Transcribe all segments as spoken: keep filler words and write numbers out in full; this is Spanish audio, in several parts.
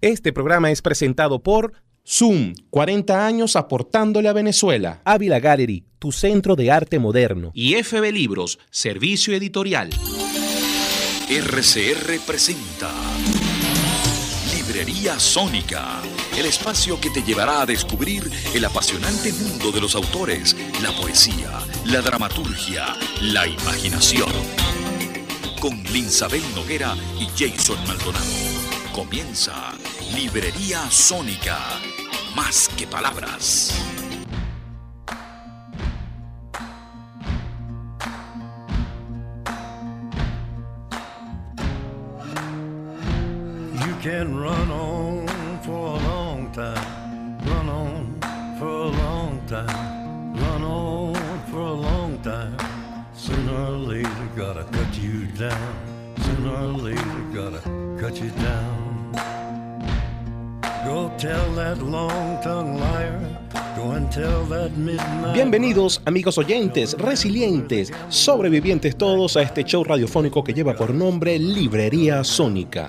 Este programa es presentado por Zoom, cuarenta años aportándole a Venezuela. Ávila Gallery, tu centro de arte moderno. Y F B Libros, servicio editorial. R C R presenta Librería Sónica, el espacio que te llevará a descubrir el apasionante mundo de los autores, la poesía, la dramaturgia, la imaginación. Con Linsabel Noguera y Jason Maldonado. Comienza Librería Sónica, más que palabras. You can run on for a long time, run on for a long time, run on for a long time. Sooner or later gotta cut you down, sooner or later gotta cut you down. Go tell that long-tongued liar, go and tell that midnight. Bienvenidos, amigos oyentes, resilientes, sobrevivientes todos a este show radiofónico que lleva por nombre Librería Sónica.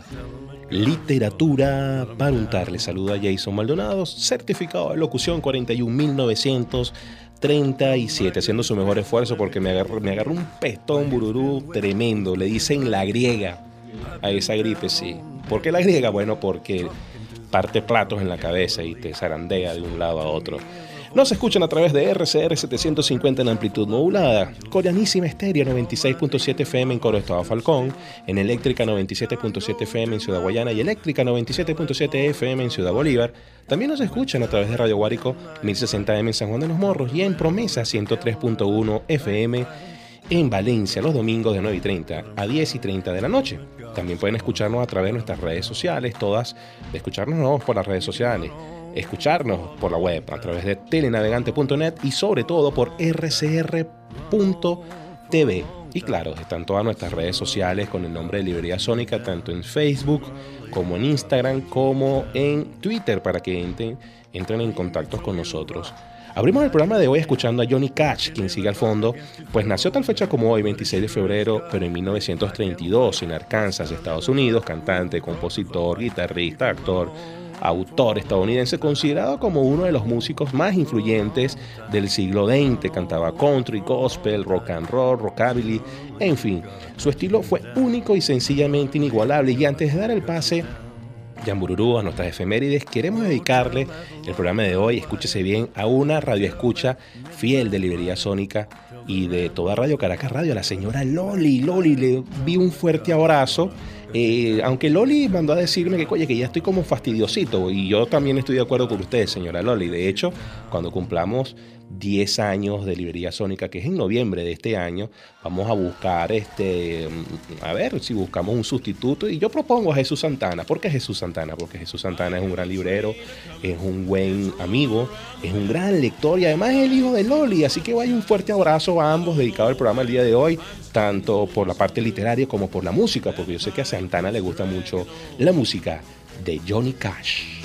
Literatura para untar. Les saluda Jason Maldonado, certificado de locución cuarenta y un mil novecientos treinta y siete, haciendo su mejor esfuerzo porque me agarró, me agarró un pestón bururú tremendo. Le dicen la griega a esa gripe, sí. ¿Por qué la griega? Bueno, porque parte platos en la cabeza y te zarandea de un lado a otro. Nos escuchan a través de R C R setecientos cincuenta en amplitud modulada, Coreanísima Estéreo noventa y seis punto siete F M en Coro Estado Falcón, en Eléctrica noventa y siete punto siete F M en Ciudad Guayana y Eléctrica noventa y siete punto siete F M en Ciudad Bolívar. También nos escuchan a través de Radio Guárico mil sesenta M en San Juan de los Morros y en Promesa ciento tres punto uno F M en Valencia los domingos de nueve y treinta a diez y treinta de la noche. También pueden escucharnos a través de nuestras redes sociales, todas, de escucharnos no por las redes sociales, escucharnos por la web a través de telenavegante punto net y sobre todo por R C R punto T V. Y claro, están todas nuestras redes sociales con el nombre de Librería Sónica, tanto en Facebook como en Instagram como en Twitter, para que entren, entren en contacto con nosotros. Abrimos el programa de hoy escuchando a Johnny Cash, quien sigue al fondo, pues nació tal fecha como hoy, veintiséis de febrero, pero en mil novecientos treinta y dos, en Arkansas, Estados Unidos, cantante, compositor, guitarrista, actor, autor estadounidense, considerado como uno de los músicos más influyentes del siglo veinte. Cantaba country, gospel, rock and roll, rockabilly, en fin. Su estilo fue único y sencillamente inigualable. Y antes de dar el pase Yambururú a nuestras efemérides, queremos dedicarle el programa de hoy, escúchese bien, a una radioescucha fiel de Librería Sónica y de toda Radio Caracas Radio, a la señora Loli. Loli, le vi un fuerte abrazo. Eh, aunque Loli mandó a decirme que, oye, que ya estoy como fastidiosito, y yo también estoy de acuerdo con usted, señora Loli. De hecho, cuando cumplamos diez años de Librería Sónica, que es en noviembre de este año, vamos a buscar, este, a ver si buscamos un sustituto, y yo propongo a Jesús Santana. ¿Por qué Jesús Santana? Porque Jesús Santana es un gran librero, es un buen amigo, es un gran lector y además es el hijo de Loli, así que vaya un fuerte abrazo a ambos dedicado al programa el día de hoy, tanto por la parte literaria como por la música, porque yo sé que a Santana le gusta mucho la música de Johnny Cash.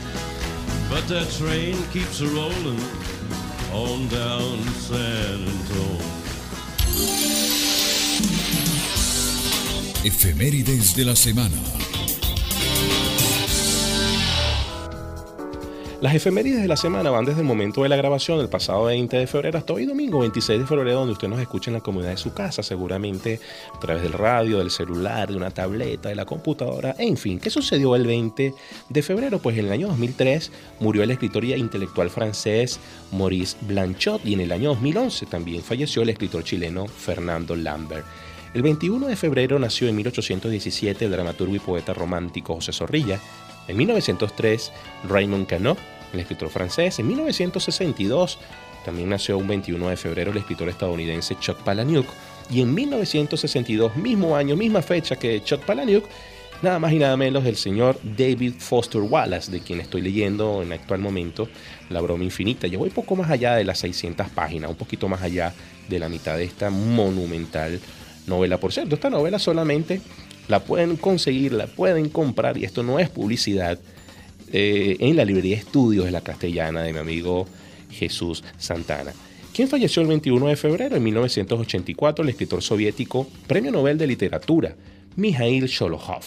But that train keeps a rolling on down San Antonio. Efemérides de la semana. Las efemérides de la semana van desde el momento de la grabación del pasado veinte de febrero hasta hoy domingo veintiséis de febrero, donde usted nos escucha en la comodidad de su casa, seguramente a través del radio, del celular, de una tableta, de la computadora, en fin. ¿Qué sucedió el veinte de febrero? Pues en el año dos mil tres murió el escritor y intelectual francés Maurice Blanchot, y en el año dos mil once también falleció el escritor chileno Fernando Lambert. El veintiuno de febrero nació en mil ochocientos diecisiete el dramaturgo y poeta romántico José Zorrilla. En mil novecientos tres, Raymond Queneau, el escritor francés. En mil novecientos sesenta y dos también nació un veintiuno de febrero el escritor estadounidense Chuck Palahniuk. Y en mil novecientos sesenta y dos, mismo año, misma fecha que Chuck Palahniuk, nada más y nada menos el señor David Foster Wallace, de quien estoy leyendo en actual momento La broma infinita. Yo voy poco más allá de las seiscientas páginas, un poquito más allá de la mitad de esta monumental novela. Por cierto, esta novela solamente la pueden conseguir, la pueden comprar, y esto no es publicidad, eh, en la librería Estudios de la Castellana de mi amigo Jesús Santana. ¿Quién falleció el veintiuno de febrero? En mil novecientos ochenta y cuatro, el escritor soviético, premio Nobel de Literatura, Mikhail Sholokhov.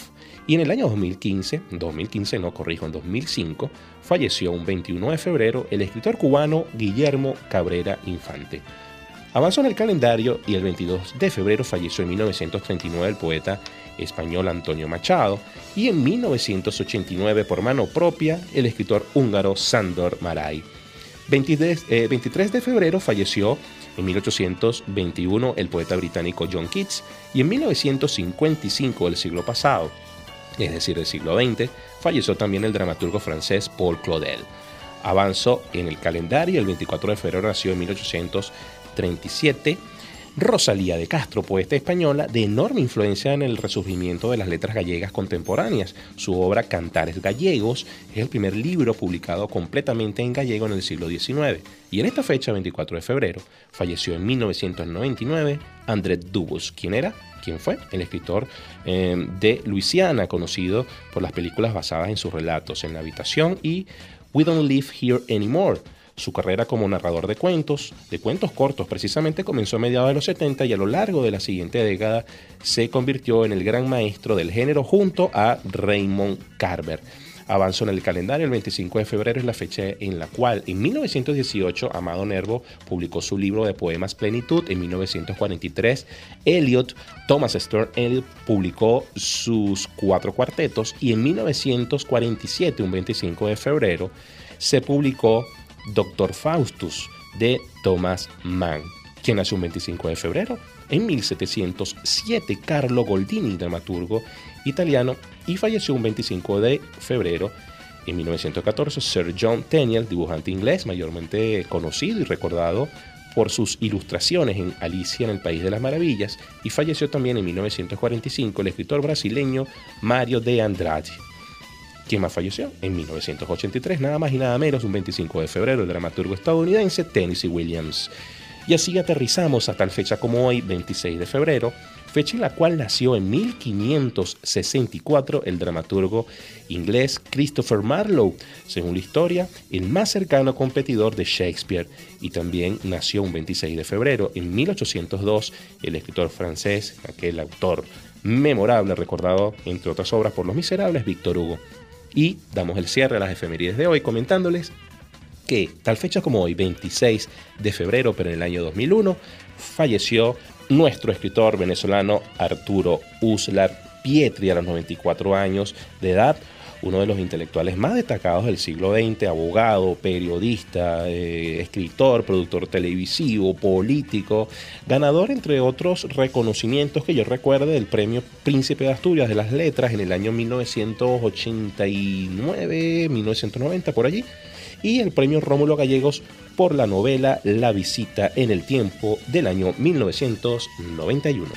Y en el año dos mil quince, dos mil quince no, corrijo, en dos mil cinco, falleció un veintiuno de febrero el escritor cubano Guillermo Cabrera Infante. Avanzó en el calendario y el veintidós de febrero falleció en mil novecientos treinta y nueve el poeta español Antonio Machado, y en mil novecientos ochenta y nueve, por mano propia, el escritor húngaro Sándor Márai. veintitrés, eh, veintitrés de febrero falleció en mil ochocientos veintiuno el poeta británico John Keats, y en mil novecientos cincuenta y cinco del siglo pasado, es decir, del siglo veinte, falleció también el dramaturgo francés Paul Claudel. Avanzó en el calendario, el veinticuatro de febrero nació en mil ochocientos treinta y siete Rosalía de Castro, poeta española de enorme influencia en el resurgimiento de las letras gallegas contemporáneas. Su obra Cantares Gallegos es el primer libro publicado completamente en gallego en el siglo diecinueve. Y en esta fecha, veinticuatro de febrero, falleció en mil novecientos noventa y nueve André Dubus. ¿Quién era? ¿Quién fue? El escritor eh, de Luisiana, conocido por las películas basadas en sus relatos En la habitación y We Don't Live Here Anymore. Su carrera como narrador de cuentos, de cuentos cortos precisamente, comenzó a mediados de los setenta y a lo largo de la siguiente década se convirtió en el gran maestro del género junto a Raymond Carver. Avanzó en el calendario, el veinticinco de febrero es la fecha en la cual en mil novecientos dieciocho Amado Nervo publicó su libro de poemas Plenitud. En mil novecientos cuarenta y tres Eliot, Thomas Stern Eliot, publicó sus cuatro cuartetos, y en mil novecientos cuarenta y siete, un veinticinco de febrero, se publicó Doctor Faustus de Thomas Mann. ¿Quién nació un veinticinco de febrero? En mil setecientos siete, Carlo Goldini, dramaturgo italiano, y falleció un veinticinco de febrero. En mil novecientos catorce, Sir John Tenniel, dibujante inglés, mayormente conocido y recordado por sus ilustraciones en Alicia en el País de las Maravillas, y falleció también en mil novecientos cuarenta y cinco el escritor brasileño Mário de Andrade. ¿Quién más falleció? En mil novecientos ochenta y tres, nada más y nada menos, un veinticinco de febrero, el dramaturgo estadounidense Tennessee Williams. Y así aterrizamos a tal fecha como hoy, veintiséis de febrero, fecha en la cual nació en mil quinientos sesenta y cuatro el dramaturgo inglés Christopher Marlowe, según la historia, el más cercano competidor de Shakespeare. Y también nació un veintiséis de febrero, en mil ochocientos dos, el escritor francés, aquel autor memorable, recordado entre otras obras por Los Miserables, Víctor Hugo. Y damos el cierre a las efemérides de hoy comentándoles que tal fecha como hoy, veintiséis de febrero, pero en el año dos mil uno, falleció nuestro escritor venezolano Arturo Uslar Pietri a los noventa y cuatro años de edad, uno de los intelectuales más destacados del siglo veinte, abogado, periodista, eh, escritor, productor televisivo, político, ganador entre otros reconocimientos que yo recuerde del premio Príncipe de Asturias de las Letras en el año mil novecientos ochenta y nueve, mil novecientos noventa, por allí, y el premio Rómulo Gallegos por la novela La visita en el tiempo del año mil novecientos noventa y uno.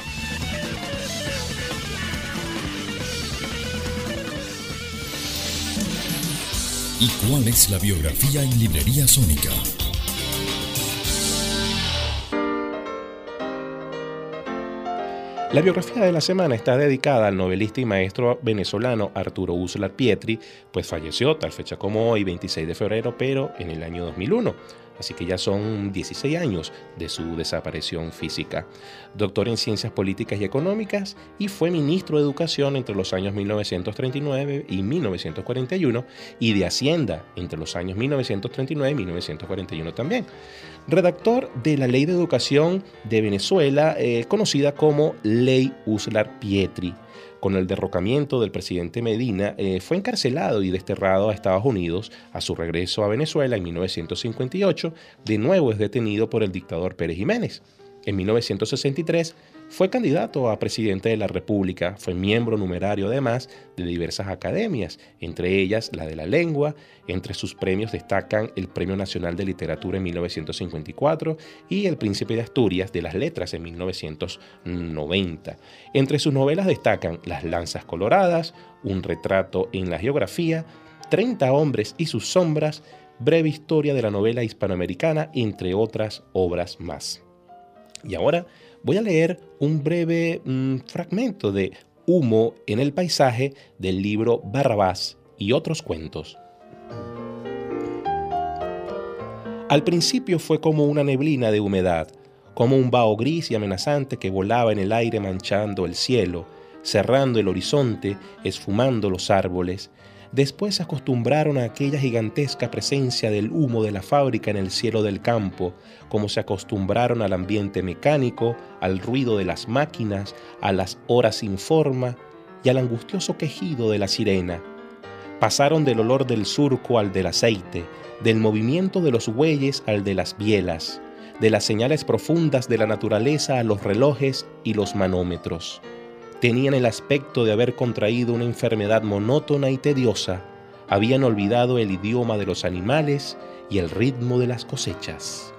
¿Y cuál es la biografía en Librería Sónica? La biografía de la semana está dedicada al novelista y maestro venezolano Arturo Uslar Pietri, pues falleció tal fecha como hoy, veintiséis de febrero, pero en el año dos mil uno. Así que ya son dieciséis años de su desaparición física. Doctor en Ciencias Políticas y Económicas y fue ministro de Educación entre los años mil novecientos treinta y nueve y mil novecientos cuarenta y uno y de Hacienda entre los años mil novecientos treinta y nueve y mil novecientos cuarenta y uno también. Redactor de la Ley de Educación de Venezuela, eh, conocida como Ley Uslar Pietri. Con el derrocamiento del presidente Medina, eh, fue encarcelado y desterrado a Estados Unidos. A su regreso a Venezuela en mil novecientos cincuenta y ocho, de nuevo es detenido por el dictador Pérez Jiménez. En mil novecientos sesenta y tres fue candidato a presidente de la República, fue miembro numerario además de diversas academias, entre ellas la de la lengua. Entre sus premios destacan el Premio Nacional de Literatura en mil novecientos cincuenta y cuatro y el Príncipe de Asturias de las Letras en mil novecientos noventa. Entre sus novelas destacan Las Lanzas Coloradas, Un retrato en la geografía, treinta hombres y sus sombras, Breve historia de la novela hispanoamericana, entre otras obras más. Y ahora voy a leer un breve mmm, fragmento de Humo en el paisaje del libro Barrabás y otros cuentos. Al principio fue como una neblina de humedad, como un vaho gris y amenazante que volaba en el aire manchando el cielo, cerrando el horizonte, esfumando los árboles. Después se acostumbraron a aquella gigantesca presencia del humo de la fábrica en el cielo del campo, como se acostumbraron al ambiente mecánico, al ruido de las máquinas, a las horas sin forma y al angustioso quejido de la sirena. Pasaron del olor del surco al del aceite, del movimiento de los bueyes al de las bielas, de las señales profundas de la naturaleza a los relojes y los manómetros. Tenían el aspecto de haber contraído una enfermedad monótona y tediosa, habían olvidado el idioma de los animales y el ritmo de las cosechas.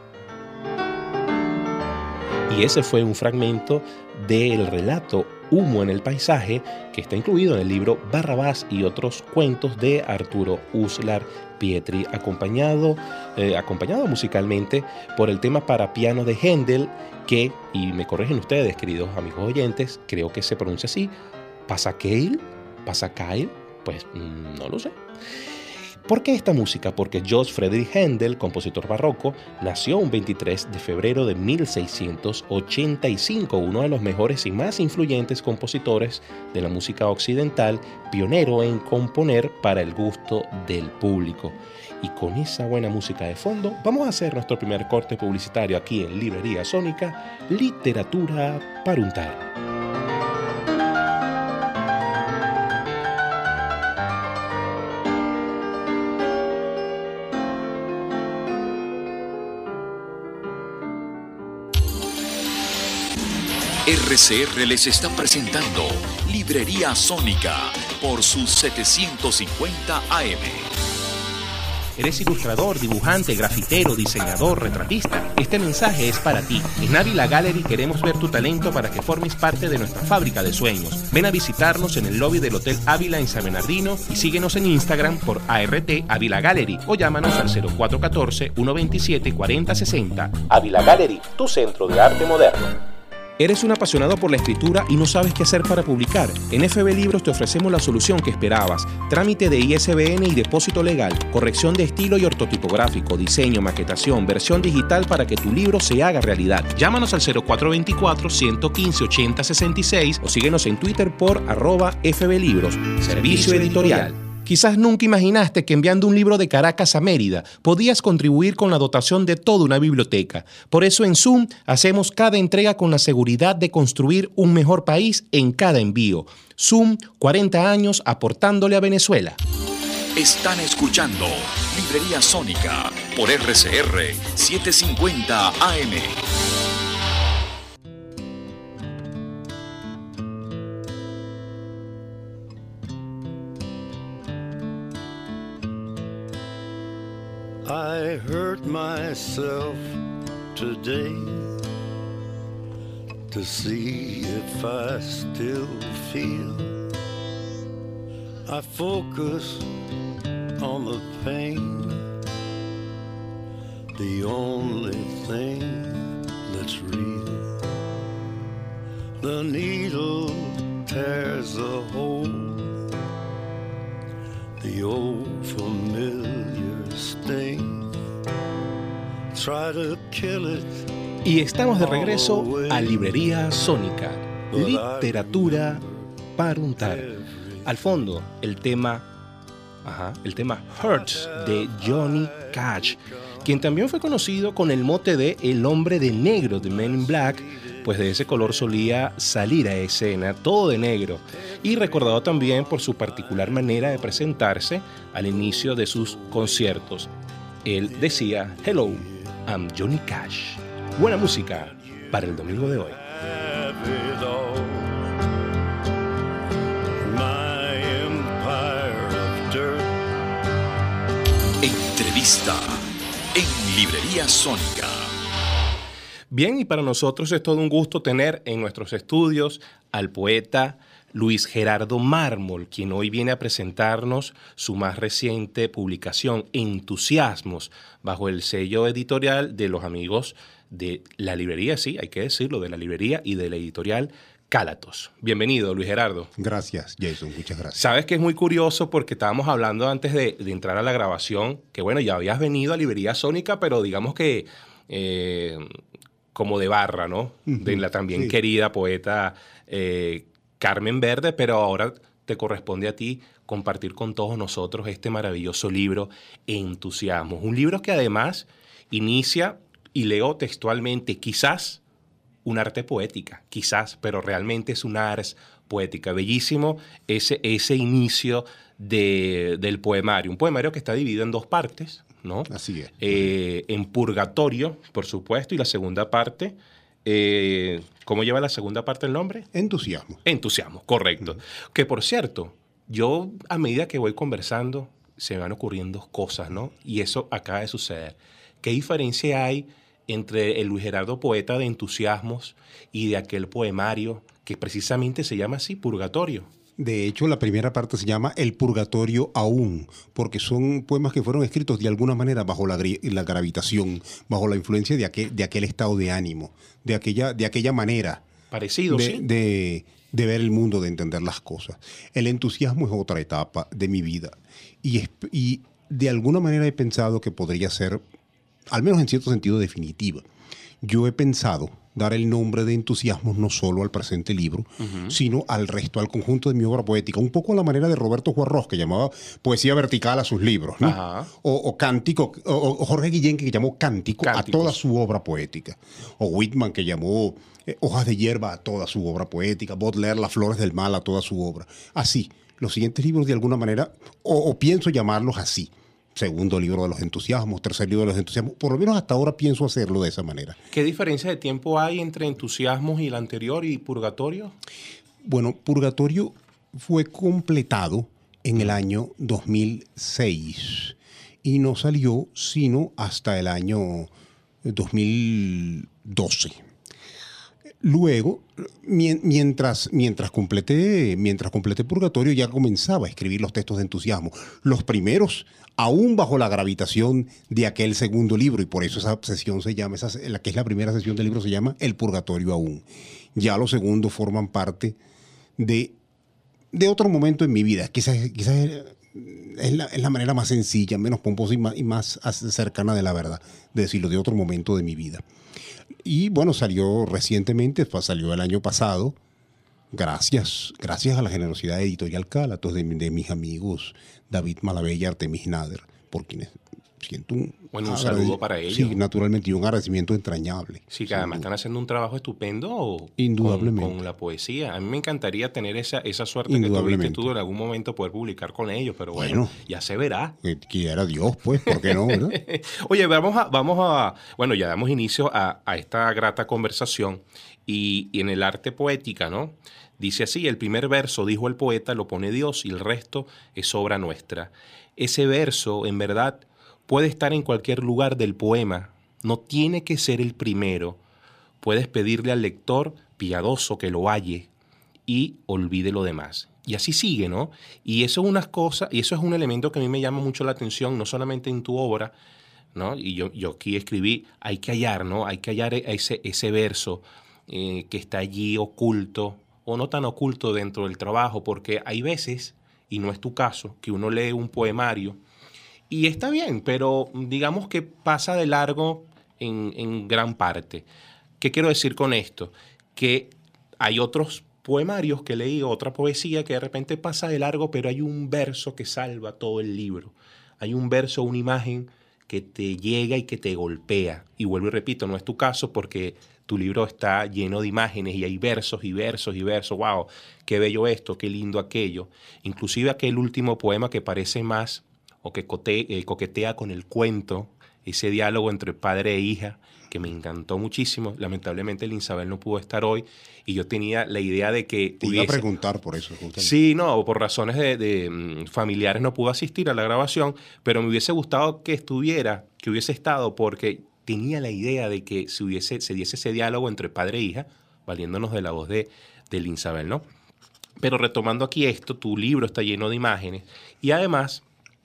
Y ese fue un fragmento del relato Humo en el paisaje, que está incluido en el libro Barrabás y otros cuentos de Arturo Uslar Pietri, acompañado, eh, acompañado musicalmente por el tema para piano de Händel, que, y me corrigen ustedes, queridos amigos oyentes, creo que se pronuncia así, Pasacale, Pasacale, pues no lo sé. ¿Por qué esta música? Porque Johann Friedrich Händel, compositor barroco, nació un veintitrés de febrero de mil seiscientos ochenta y cinco, uno de los mejores y más influyentes compositores de la música occidental, pionero en componer para el gusto del público. Y con esa buena música de fondo, vamos a hacer nuestro primer corte publicitario aquí en Librería Sónica, Literatura para untar. R C R les está presentando Librería Sónica por sus setecientos cincuenta A M. ¿Eres ilustrador, dibujante, grafitero, diseñador, retratista? Este mensaje es para ti. En Ávila Gallery queremos ver tu talento para que formes parte de nuestra fábrica de sueños. Ven a visitarnos en el lobby del Hotel Ávila en San Bernardino y síguenos en Instagram por A R T Ávila Gallery o llámanos al cero cuatro uno cuatro, uno dos siete, cuatro cero seis cero. Ávila Gallery, tu centro de arte moderno. ¿Eres un apasionado por la escritura y no sabes qué hacer para publicar? En F B Libros te ofrecemos la solución que esperabas. Trámite de I S B N y depósito legal, corrección de estilo y ortotipográfico, diseño, maquetación, versión digital para que tu libro se haga realidad. Llámanos al cero cuatro dos cuatro, uno uno cinco, ocho cero seis seis o síguenos en Twitter por arroba F B Libros, servicio editorial. Quizás nunca imaginaste que enviando un libro de Caracas a Mérida podías contribuir con la dotación de toda una biblioteca. Por eso en Zoom hacemos cada entrega con la seguridad de construir un mejor país en cada envío. Zoom, cuarenta años aportándole a Venezuela. Están escuchando Librería Sónica por R C R setecientos cincuenta A M. I hurt myself today to see if I still feel. I focus on the pain, the only thing that's real. The needle tears a hole, the old familiar sting. Try to kill it. Y estamos de regreso a Librería Sónica, literatura para untar. Al fondo, el tema, ajá, el tema Hurts de Johnny Cash, quien también fue conocido con el mote de El Hombre de Negro de Men in Black, pues de ese color solía salir a escena, todo de negro, y recordado también por su particular manera de presentarse al inicio de sus conciertos. Él decía, "Hello, I'm Johnny Cash". Buena música para el domingo de hoy. Entrevista en Librería Sónica. Bien, y para nosotros es todo un gusto tener en nuestros estudios al poeta Luis Gerardo Mármol, quien hoy viene a presentarnos su más reciente publicación, Entusiasmos, bajo el sello editorial de los amigos de la librería, sí, hay que decirlo, de la librería y de la editorial Cálatos. Bienvenido, Luis Gerardo. Gracias, Jason, muchas gracias. Sabes que es muy curioso porque estábamos hablando antes de, de entrar a la grabación, que bueno, ya habías venido a Librería Sónica, pero digamos que eh, como de barra, ¿no? Uh-huh. De la también sí. querida poeta eh, Carmen Verde, pero ahora te corresponde a ti compartir con todos nosotros este maravilloso libro, Entusiasmo. Un libro que además inicia, y leo textualmente, quizás un arte poética, quizás, pero realmente es una ars poética. Bellísimo ese, ese inicio de, del poemario. Un poemario que está dividido en dos partes, ¿no? Así es. Eh, en Purgatorio, por supuesto, y la segunda parte, eh, ¿cómo lleva la segunda parte el nombre? Entusiasmo. Entusiasmo, correcto. Uh-huh. Que por cierto, yo a medida que voy conversando, se me van ocurriendo cosas, ¿no? Y eso acaba de suceder. ¿Qué diferencia hay entre el Luis Gerardo poeta de Entusiasmos y de aquel poemario que precisamente se llama así, Purgatorio? De hecho, la primera parte se llama El Purgatorio aún, porque son poemas que fueron escritos de alguna manera bajo la, la gravitación, bajo la influencia de aquel, de aquel estado de ánimo, de aquella, de aquella manera parecido, de, ¿sí? de, de ver el mundo, de entender las cosas. El entusiasmo es otra etapa de mi vida y, y de alguna manera he pensado que podría ser, al menos en cierto sentido, definitiva. Yo he pensado dar el nombre de Entusiasmos no solo al presente libro, uh-huh. sino al resto, al conjunto de mi obra poética, un poco a la manera de Roberto Juarros, que llamaba poesía vertical a sus libros, ¿no? Uh-huh. o, o cántico, o, o Jorge Guillén, que llamó cántico Cánticos. a toda su obra poética, o Whitman, que llamó eh, hojas de hierba a toda su obra poética, Baudelaire, Las flores del mal a toda su obra. Así, los siguientes libros de alguna manera, o, o pienso llamarlos así. Segundo libro de los entusiasmos, tercer libro de los entusiasmos. Por lo menos hasta ahora pienso hacerlo de esa manera. ¿Qué diferencia de tiempo hay entre Entusiasmos y el anterior y Purgatorio? Bueno, Purgatorio fue completado en el año dos mil seis y no salió sino hasta el año dos mil doce. Luego, mientras, mientras, completé, mientras completé Purgatorio, ya comenzaba a escribir los textos de Entusiasmo. Los primeros, aún bajo la gravitación de aquel segundo libro, y por eso esa sesión se llama, esa, la que es la primera sesión del libro, se llama El Purgatorio aún. Ya los segundos forman parte de, de otro momento en mi vida. Quizás, quizás es, la, es la manera más sencilla, menos pomposa y más, y más cercana de la verdad, de decirlo, de otro momento de mi vida. Y bueno, salió recientemente, salió el año pasado, gracias, gracias a la generosidad de Editorial Cálatos, de, de mis amigos David Malabé y Artemis Nader, por quienes siento un, bueno, un saludo para ellos. Sí, naturalmente, y un agradecimiento entrañable. Sí, que además están haciendo un trabajo estupendo Indudablemente. Con, con la poesía. A mí me encantaría tener esa, esa suerte que tuviste tú en algún momento poder publicar con ellos, pero bueno, bueno ya se verá. Que quiera Dios, pues, ¿por qué no? ¿verdad? Oye, vamos a, vamos a, bueno, ya damos inicio a, a esta grata conversación y, y en el arte poética, ¿no? Dice así, el primer verso, dijo el poeta, lo pone Dios y el resto es obra nuestra. Ese verso, en verdad, puede estar en cualquier lugar del poema, no tiene que ser el primero. Puedes pedirle al lector piadoso que lo halle y olvide lo demás. Y así sigue, ¿no? Y eso es unas cosas, y eso es un elemento que a mí me llama mucho la atención, no solamente en tu obra, ¿no? Y yo, yo aquí escribí, hay que hallar, ¿no? Hay que hallar ese, ese verso eh, que está allí oculto, o no tan oculto dentro del trabajo, porque hay veces, y no es tu caso, que uno lee un poemario y está bien, pero digamos que pasa de largo en, en gran parte. ¿Qué quiero decir con esto? Que hay otros poemarios que leí, otra poesía que de repente pasa de largo, pero hay un verso que salva todo el libro. Hay un verso, una imagen que te llega y que te golpea. Y vuelvo y repito, no es tu caso porque tu libro está lleno de imágenes y hay versos y versos y versos. ¡Wow! ¡Qué bello esto! ¡Qué lindo aquello! Inclusive aquel último poema que parece más o que cote, eh, coquetea con el cuento, ese diálogo entre padre e hija, que me encantó muchísimo. Lamentablemente el Isabel no pudo estar hoy y yo tenía la idea de que... Te iba a preguntar por eso. Justamente. Sí, no, por razones de, de um, familiares no pudo asistir a la grabación, pero me hubiese gustado que estuviera, que hubiese estado, porque tenía la idea de que se, hubiese, se diese ese diálogo entre padre e hija, valiéndonos de la voz de, de Isabel, ¿no? Pero retomando aquí esto, tu libro está lleno de imágenes y además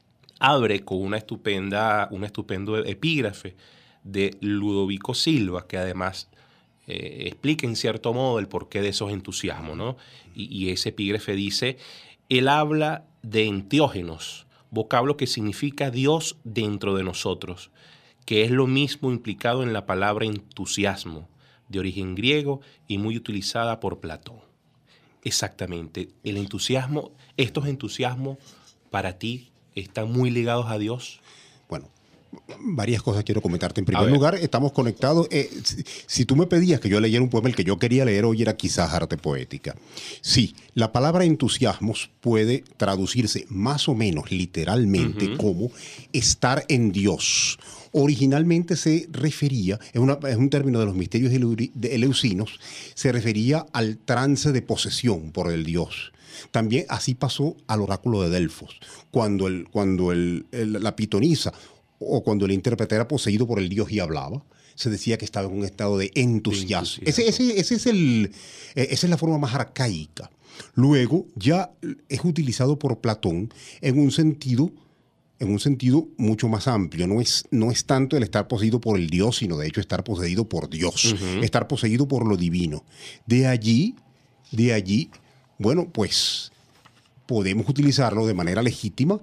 abre con una estupenda, un estupendo epígrafe de Ludovico Silva, que además eh, explica en cierto modo el porqué de esos entusiasmos, ¿no? Y, y ese epígrafe dice, él habla de enteógenos, vocablo que significa Dios dentro de nosotros, que es lo mismo implicado en la palabra entusiasmo, de origen griego y muy utilizada por Platón. Exactamente. El entusiasmo, estos entusiasmos para ti están muy ligados a Dios. Bueno, varias cosas quiero comentarte. En A primer ver. lugar, estamos conectados. Eh, si, si tú me pedías que yo leyera un poema, el que yo quería leer hoy era quizás arte poética. Sí, la palabra entusiasmos puede traducirse más o menos literalmente Ujú. como estar en Dios. Originalmente se refería, es, una- es un término de los misterios eleu- de eleusinos, se refería al trance de posesión por el Dios. También así pasó al oráculo de Delfos, cuando, el, cuando el- el- la pitonisa o cuando el intérprete era poseído por el Dios y hablaba, se decía que estaba en un estado de entusiasmo. De entusiasmo. Ese, ese- ese es el, eh, esa es la forma más arcaica. Luego ya es utilizado por Platón en un sentido en un sentido mucho más amplio. No es, no es tanto el estar poseído por el Dios, sino de hecho estar poseído por Dios, Ujú. estar poseído por lo divino. De allí, de allí, bueno, pues podemos utilizarlo de manera legítima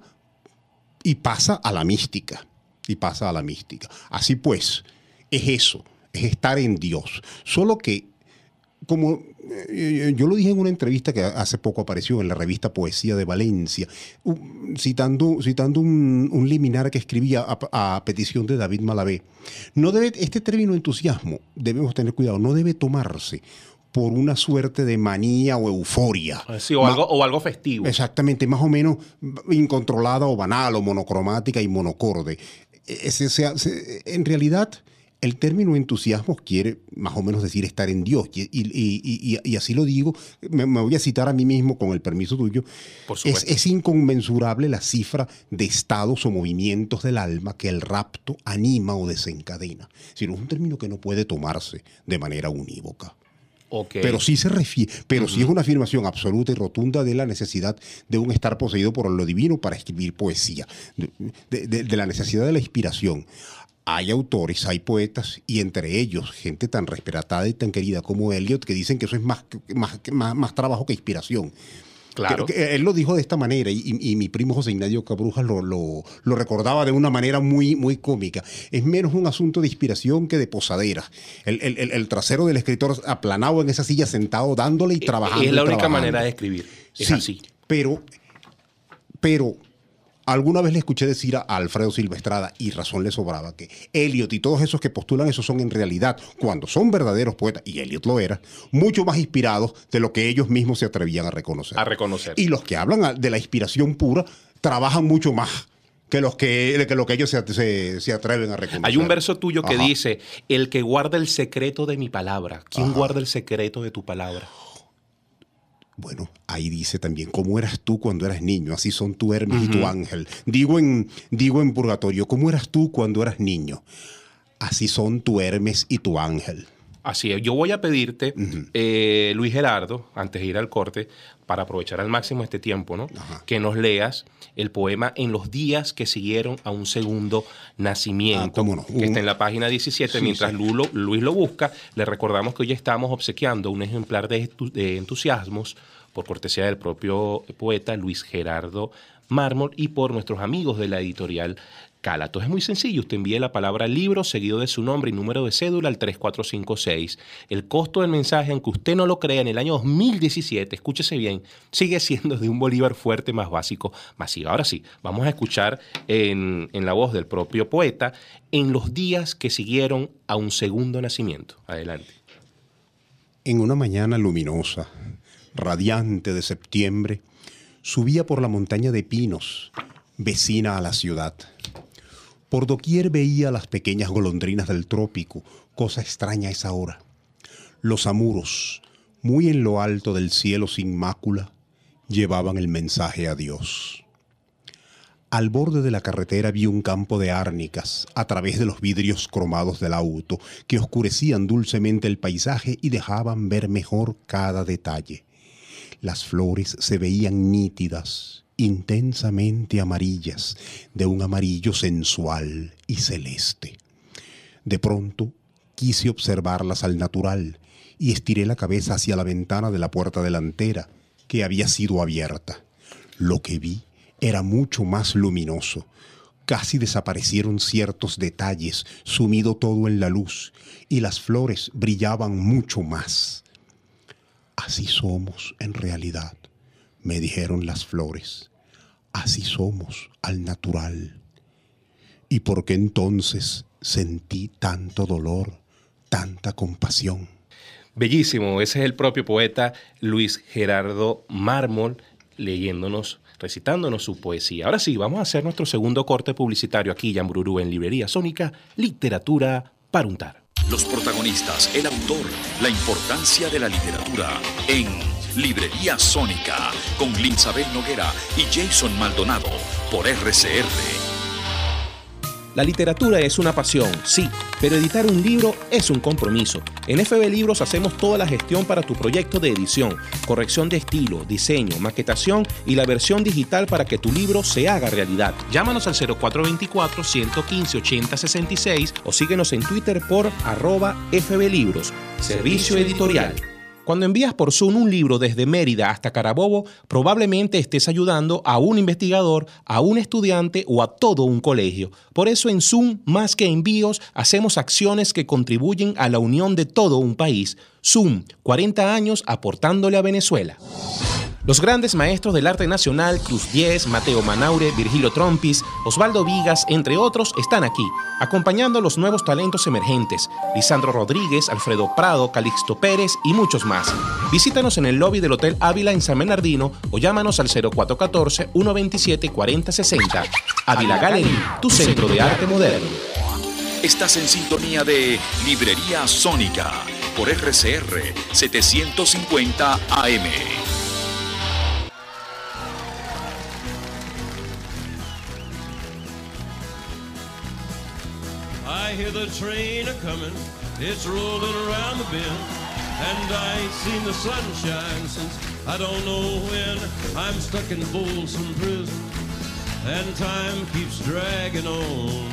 y pasa a la mística. Y pasa a la mística. Así pues, es eso, es estar en Dios. Solo que, como eh, yo lo dije en una entrevista que hace poco apareció en la revista Poesía de Valencia, uh, citando, citando un, un liminar que escribía a, a petición de David Malabé, no debe, este término entusiasmo, debemos tener cuidado, no debe tomarse por una suerte de manía o euforia. Sí, o, Ma- algo, o algo festivo. Exactamente, más o menos incontrolada o banal o monocromática y monocorde. Ese, se- se- en realidad, el término entusiasmo quiere más o menos decir estar en Dios. Y, y- y- y- y así lo digo, me, me voy a citar a mí mismo con el permiso tuyo. Por Es, supuesto. es inconmensurable la cifra de estados o movimientos del alma que el rapto anima o desencadena. Si no es un término que no puede tomarse de manera unívoca. Ok. Pero sí se refiere, pero sí es una afirmación absoluta y rotunda de la necesidad de un estar poseído por lo divino para escribir poesía, de, de- de- de la necesidad de la inspiración. Hay autores, hay poetas, y entre ellos gente tan respetada y tan querida como Eliot, que dicen que eso es más, más, más, más trabajo que inspiración. Claro. Que- que él lo dijo de esta manera y, y- y mi primo José Ignacio Cabrujas lo, lo- lo recordaba de una manera muy, muy cómica. Es menos un asunto de inspiración que de posadera. El, el- el- el trasero del escritor aplanado en esa silla sentado dándole y trabajando. Es la y única trabajando. manera de escribir. Es Sí, así. Pero, pero alguna vez le escuché decir a Alfredo Silvestrada, y razón le sobraba, que Eliot y todos esos que postulan eso son en realidad, cuando son verdaderos poetas, y Eliot lo era, mucho más inspirados de lo que ellos mismos se atrevían a reconocer. A reconocer. Y los que hablan a- de la inspiración pura trabajan mucho más que los que, que, lo que ellos se, se- se atreven a reconocer. Hay un verso tuyo que Ajá. dice, el que guarda el secreto de mi palabra. ¿Quién Ajá. guarda el secreto de tu palabra? Bueno, ahí dice también, ¿cómo eras tú cuando eras niño? Así son tu Hermes y Ujú. tu ángel. Digo en, digo en Purgatorio, ¿cómo eras tú cuando eras niño? Así son tu Hermes y tu ángel. Así es. Yo voy a pedirte, eh, Luis Gerardo, antes de ir al corte, para aprovechar al máximo este tiempo, ¿no? Ajá. Que nos leas el poema En los días que siguieron a un segundo nacimiento, Ah, cómo no. que está en la página diecisiete. Sí, Mientras sí. Lulo- Luis lo busca, le recordamos que hoy estamos obsequiando un ejemplar de, estu- de Entusiasmos por cortesía del propio poeta Luis Gerardo Mármol y por nuestros amigos de la editorial Cálato. Es muy sencillo, usted envíe la palabra libro seguido de su nombre y número de cédula al tres cuatro cinco seis. El costo del mensaje, aunque usted no lo crea, en el año dos mil diecisiete, escúchese bien, sigue siendo de un bolívar fuerte más básico, masivo. Ahora sí, vamos a escuchar en, en la voz del propio poeta En los días que siguieron a un segundo nacimiento. Adelante. En una mañana luminosa, radiante de septiembre, subía por la montaña de pinos, vecina a la ciudad. Por doquier veía las pequeñas golondrinas del trópico, cosa extraña a esa hora. Los amuros, muy en lo alto del cielo sin mácula, llevaban el mensaje a Dios. Al borde de la carretera vi un campo de árnicas a través de los vidrios cromados del auto que oscurecían dulcemente el paisaje y dejaban ver mejor cada detalle. Las flores se veían nítidas, intensamente amarillas, de un amarillo sensual y celeste. De pronto quise observarlas al natural y estiré la cabeza hacia la ventana de la puerta delantera, que había sido abierta. Lo que vi era mucho más luminoso. Casi desaparecieron ciertos detalles, sumido todo en la luz, y las flores brillaban mucho más. Así somos en realidad, me dijeron las flores. Así somos al natural. ¿Y por qué entonces sentí tanto dolor, tanta compasión? Bellísimo, ese es el propio poeta Luis Gerardo Mármol leyéndonos, recitándonos su poesía. Ahora sí, vamos a hacer nuestro segundo corte publicitario aquí en Bururú, en Librería Sónica, Literatura para untar. Los protagonistas, el autor, la importancia de la literatura en Librería Sónica con Linsabel Noguera y Jason Maldonado por R C R. La literatura es una pasión, sí, pero editar un libro es un compromiso. En F B Libros hacemos toda la gestión para tu proyecto de edición, corrección de estilo, diseño, maquetación y la versión digital para que tu libro se haga realidad. Llámanos al cero cuatro dos cuatro, uno cinco ocho cero seis seis o síguenos en Twitter por arroba F B Libros, servicio editorial. Cuando envías por Zoom un libro desde Mérida hasta Carabobo, probablemente estés ayudando a un investigador, a un estudiante o a todo un colegio. Por eso en Zoom, más que envíos, hacemos acciones que contribuyen a la unión de todo un país. Zoom, cuarenta años aportándole a Venezuela. Los grandes maestros del arte nacional, Cruz Diez, Mateo Manaure, Virgilio Trompis, Osvaldo Vigas, entre otros, están aquí, acompañando a los nuevos talentos emergentes, Lisandro Rodríguez, Alfredo Prado, Calixto Pérez y muchos más. Visítanos en el lobby del Hotel Ávila en San Bernardino o llámanos al cero cuatro uno cuatro, uno dos siete, cuatro cero seis cero. Ávila Gallery, tu centro de arte moderno. Estás en sintonía de Librería Sónica por R C R setecientos cincuenta A M. I hear the train a-comin', it's rolling around the bend, and I ain't seen the sunshine since I don't know when. I'm stuck in Folsom Prison, and time keeps dragging on.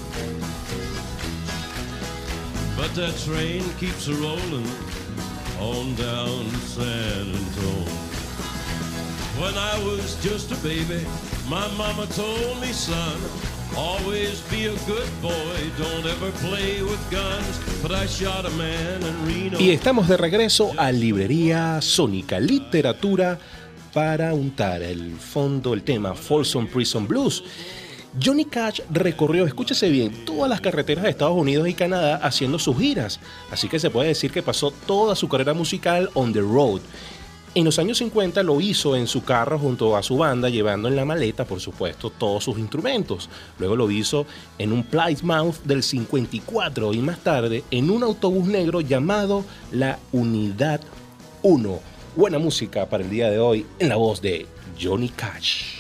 But that train keeps a-rollin' on down to San Antone. When I was just a baby, my mama told me, son, always be a good boy, don't ever play with guns. But I shot a man in Reno. Y estamos de regreso a Librería Sónica, literatura para untar. El fondo, el tema Folsom Prison Blues. Johnny Cash recorrió, escúchese bien, todas las carreteras de Estados Unidos y Canadá haciendo sus giras. Así que se puede decir que pasó toda su carrera musical on the road. En los años cincuenta lo hizo en su carro junto a su banda, llevando en la maleta, por supuesto, todos sus instrumentos. Luego lo hizo en un Plymouth del cincuenta y cuatro y más tarde en un autobús negro llamado la Unidad uno. Buena música para el día de hoy en la voz de Johnny Cash.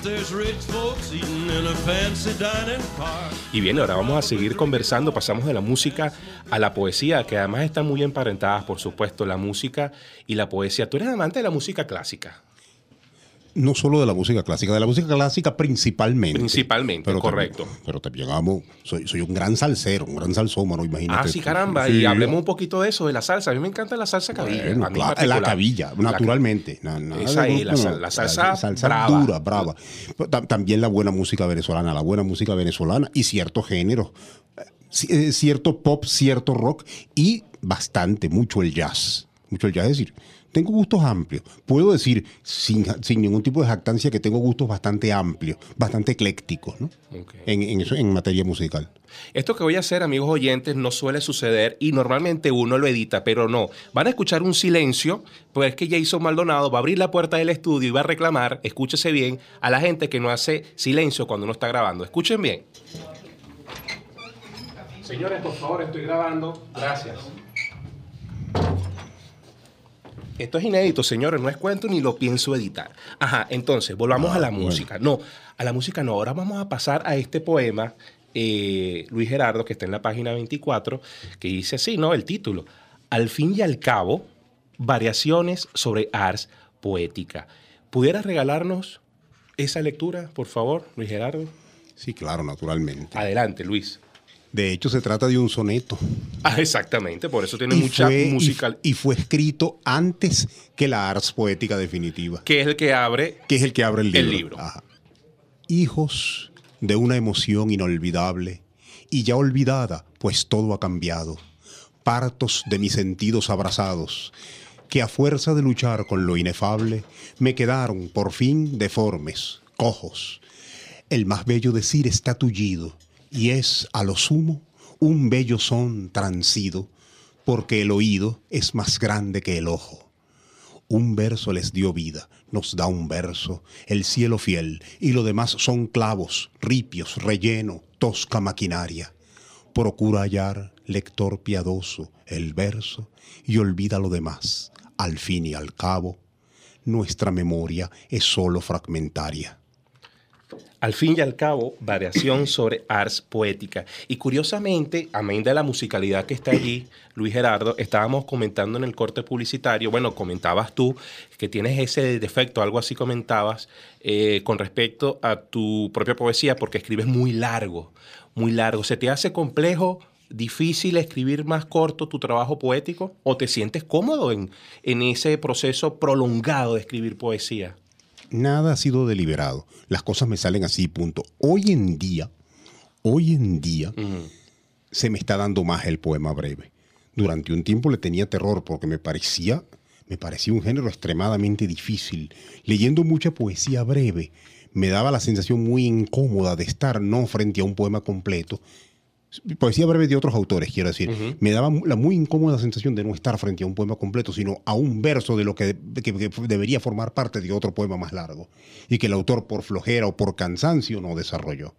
Y bien, ahora vamos a seguir conversando. Pasamos de la música a la poesía, que además están muy emparentadas, por supuesto, la música y la poesía. ¿Tú eres amante de la música clásica? No solo de la música clásica, de la música clásica principalmente. Principalmente, pero correcto. También, pero también amo, soy, soy un gran salsero, un gran salsómano, imagínate. Ah, sí, caramba. Sí, y hablemos un poquito de eso, de la salsa. A mí me encanta la salsa cabilla. Bueno, a mí claro, la cabilla, naturalmente. La, nada esa de, ahí, la, bueno, la salsa, la salsa brava. dura, brava. También la buena música venezolana, la buena música venezolana y ciertos géneros. Cierto pop, cierto rock y bastante, mucho el jazz. Mucho el jazz, es decir, tengo gustos amplios. Puedo decir, sin, sin ningún tipo de jactancia, que tengo gustos bastante amplios, bastante eclécticos, ¿no? Okay. En, en, eso, en materia musical. Esto que voy a hacer, amigos oyentes, no suele suceder y normalmente uno lo edita, pero no. Van a escuchar un silencio, pues es que Jason Maldonado va a abrir la puerta del estudio y va a reclamar, escúchese bien, a la gente que no hace silencio cuando uno está grabando. Escuchen bien. Señores, por favor, estoy grabando. Gracias. Esto es inédito, señores, no es cuento ni lo pienso editar. Ajá, entonces, volvamos ah, a la bueno. música. No, a la música no. Ahora vamos a pasar a este poema, eh, Luis Gerardo, que está en la página veinticuatro, que dice así, ¿no? El título. Al fin y al cabo, variaciones sobre ars poética. ¿Pudieras regalarnos esa lectura, por favor, Luis Gerardo? Sí, claro, naturalmente. Adelante, Luis. De hecho, se trata de un soneto. Ah, exactamente, por eso tiene y mucha fue, musical. Y, y fue escrito antes que la ars poética definitiva. Que es el que abre, que es el, que abre el libro. El libro. Ajá. Hijos de una emoción inolvidable y ya olvidada, pues todo ha cambiado. Partos de mis sentidos abrazados. que a fuerza de luchar con lo inefable, me quedaron por fin deformes, cojos. El más bello decir está tullido, y es, a lo sumo, un bello son transido, porque el oído es más grande que el ojo. Un verso les dio vida, nos da un verso, el cielo fiel, y lo demás son clavos, ripios, relleno, tosca maquinaria. Procura hallar, lector piadoso, el verso, y olvida lo demás. Al fin y al cabo, nuestra memoria es solo fragmentaria. Al fin y al cabo, variación sobre ars poética. Y curiosamente, amén de la musicalidad que está allí, Luis Gerardo, estábamos comentando en el corte publicitario, bueno, comentabas tú que tienes ese defecto, algo así comentabas, eh, con respecto a tu propia poesía, porque escribes muy largo, muy largo. ¿Se te hace complejo, difícil escribir más corto tu trabajo poético? ¿O te sientes cómodo en, en ese proceso prolongado de escribir poesía? Nada ha sido deliberado. Las cosas me salen así, punto. Hoy en día, hoy en día, uh-huh. se me está dando más el poema breve. Durante un tiempo le tenía terror porque me parecía, me parecía un género extremadamente difícil. Leyendo mucha poesía breve, me daba la sensación muy incómoda de estar no frente a un poema completo. Poesía breve de otros autores, quiero decir. Uh-huh. Me daba la muy incómoda sensación de no estar frente a un poema completo, sino a un verso de lo que, que, que debería formar parte de otro poema más largo y que el autor por flojera o por cansancio no desarrolló.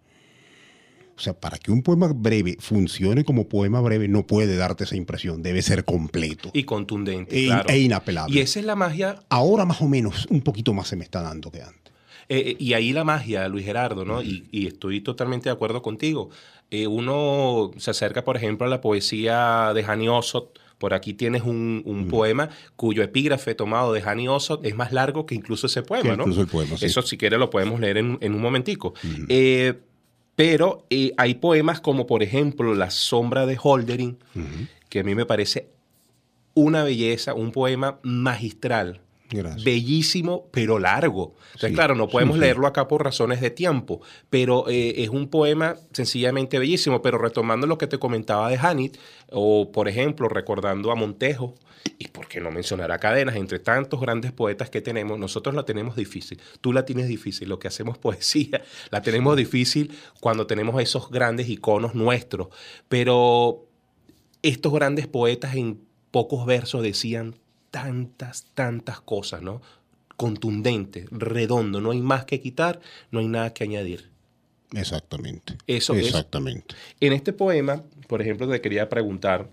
O sea, para que un poema breve funcione como poema breve no puede darte esa impresión, debe ser completo. Y contundente, e, claro. E inapelable. Y esa es la magia. Ahora más o menos un poquito más se me está dando que antes. Eh, y ahí la magia, Luis Gerardo, ¿no? Uh-huh. y, y estoy totalmente de acuerdo contigo. Eh, uno se acerca, por ejemplo, a la poesía de Hani Ossoth. Por aquí tienes un, un uh-huh. poema cuyo epígrafe tomado de Hani Ossoth es más largo que incluso ese poema, que ¿no? Incluso el poema, sí. Eso, si quieres, lo podemos leer en, en un momentico. Uh-huh. Eh, pero eh, hay poemas como, por ejemplo, La sombra de Hölderlin, uh-huh. que a mí me parece una belleza, un poema magistral. Gracias. Bellísimo, pero largo. Entonces, sí, claro, no podemos sí, leerlo acá por razones de tiempo, pero eh, es un poema sencillamente bellísimo. Pero retomando lo que te comentaba de Hani, o por ejemplo, recordando a Montejo, y por qué no mencionar a Cadenas, entre tantos grandes poetas que tenemos, nosotros la tenemos difícil. Tú la tienes difícil, lo que hacemos poesía, la tenemos difícil cuando tenemos esos grandes iconos nuestros. Pero estos grandes poetas en pocos versos decían tantas, tantas cosas, ¿no? Contundente, redondo, no hay más que quitar, no hay nada que añadir. Exactamente. Eso Exactamente. Es. En este poema, por ejemplo, te quería preguntar,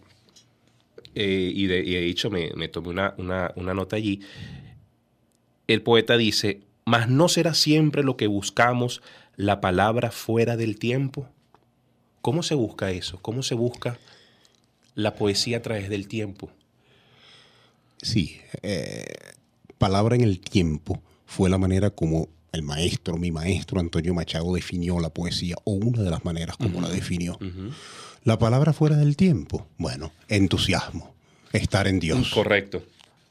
eh, y, de, y de hecho me, me tomé una, una, una nota allí, el poeta dice, ¿mas no será siempre lo que buscamos la palabra fuera del tiempo? ¿Cómo se busca eso? ¿Cómo se busca la poesía a través del tiempo? Sí, eh, palabra en el tiempo fue la manera como el maestro, mi maestro Antonio Machado definió la poesía, o una de las maneras como uh-huh. la definió. Uh-huh. La palabra fuera del tiempo, bueno, entusiasmo, estar en Dios. Correcto.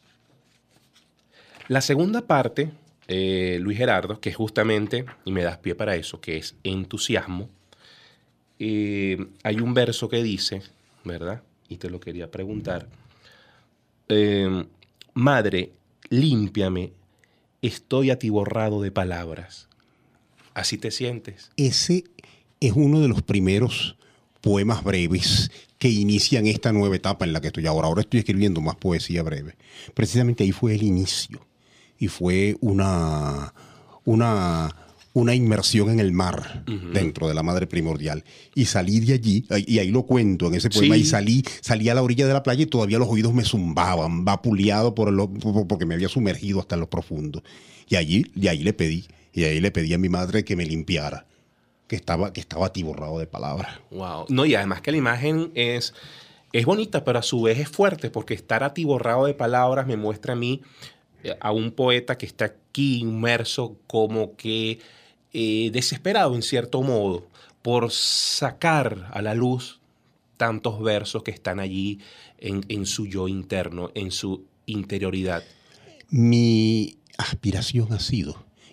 La segunda parte, eh, Luis Gerardo, que es justamente, y me das pie para eso, que es entusiasmo, eh, hay un verso que dice, ¿verdad? Y te lo quería preguntar. Eh, madre, límpiame, estoy atiborrado de palabras. ¿Así te sientes? Ese es uno de los primeros poemas breves que inician esta nueva etapa en la que estoy ahora. Ahora estoy escribiendo más poesía breve. Precisamente ahí fue el inicio. Y fue una... una una inmersión en el mar, uh-huh. dentro de la madre primordial. Y salí de allí, y ahí lo cuento en ese poema, sí. y salí, salí a la orilla de la playa y todavía los oídos me zumbaban, vapuleado por el, porque me había sumergido hasta lo profundo. Y allí, y ahí le pedí, y ahí le pedí a mi madre que me limpiara, que estaba, que estaba atiborrado de palabras. Wow. No, y además que la imagen es, es bonita, pero a su vez es fuerte, porque estar atiborrado de palabras me muestra a mí a un poeta que está aquí inmerso como que eh, desesperado en cierto modo por sacar a la luz tantos versos que están allí en, en su yo interno, en su interioridad. Mi aspiración ha sido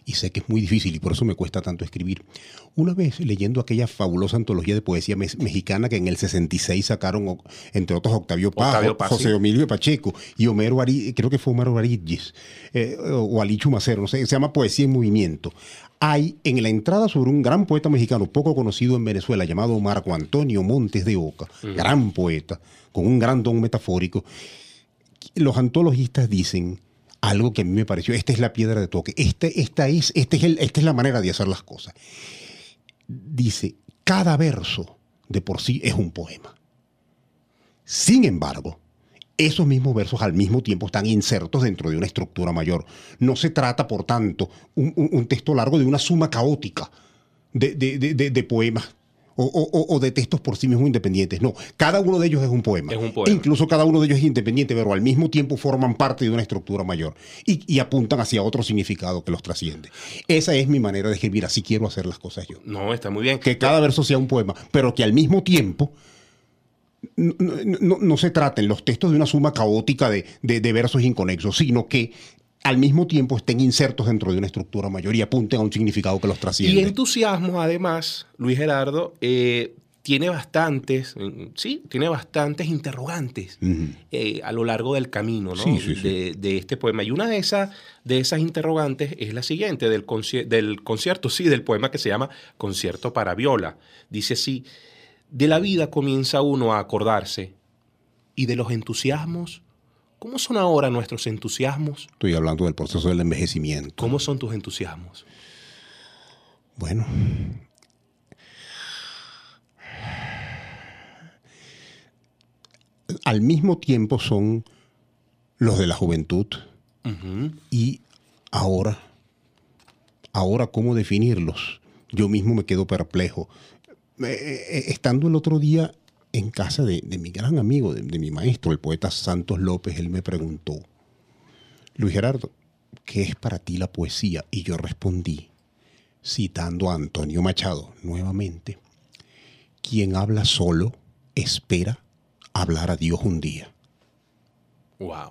y sé que es muy difícil y por eso me cuesta tanto escribir. Una vez leyendo aquella fabulosa antología de poesía me mexicana que en el sesenta y seis sacaron, entre otros, Octavio Paz, Octavio Paz, José sí. Emilio Pacheco y Homero Ari, creo que fue Homero Aridges, eh, o Alichu Macero, no sé, se llama Poesía en Movimiento. Hay en la entrada sobre un gran poeta mexicano poco conocido en Venezuela llamado Marco Antonio Montes de Oca, uh-huh. gran poeta, con un gran don metafórico. Los antologistas dicen algo que a mí me pareció, esta es la piedra de toque, este, esta, es, este es el, esta es la manera de hacer las cosas. Dice, cada verso de por sí es un poema. Sin embargo, esos mismos versos al mismo tiempo están insertos dentro de una estructura mayor. No se trata, por tanto, un, un, un texto largo de una suma caótica de, de, de, de, de poemas o, o, o de textos por sí mismos independientes. No, cada uno de ellos es un poema. Es un poema. Incluso cada uno de ellos es independiente, pero al mismo tiempo forman parte de una estructura mayor y, y apuntan hacia otro significado que los trasciende. Esa es mi manera de escribir, así quiero hacer las cosas yo. No, está muy bien. Que cada verso sea un poema, pero que al mismo tiempo No, no, no se traten los textos de una suma caótica de, de, de versos inconexos, sino que al mismo tiempo estén insertos dentro de una estructura mayor y apunten a un significado que los trasciende. Y entusiasmo, además, Luis Gerardo, eh, tiene bastantes, sí, tiene bastantes interrogantes uh-huh. eh, a lo largo del camino, ¿no? sí, sí, sí. De, de este poema. Y una de esas, de esas interrogantes es la siguiente, del, conci- del concierto, sí, del poema que se llama Concierto para Viola. Dice así: de la vida comienza uno a acordarse, y de los entusiasmos, ¿cómo son ahora nuestros entusiasmos? Estoy hablando del proceso del envejecimiento. ¿Cómo son tus entusiasmos? Bueno, al mismo tiempo son los de la juventud uh-huh. y ahora, ahora ¿cómo definirlos? Yo mismo me quedo perplejo. Eh, estando el otro día en casa de, de mi gran amigo, de, de mi maestro, el poeta Santos López, él me preguntó: Luis Gerardo, ¿qué es para ti la poesía? Y yo respondí, citando a Antonio Machado nuevamente: quien habla solo espera hablar a Dios un día. Wow.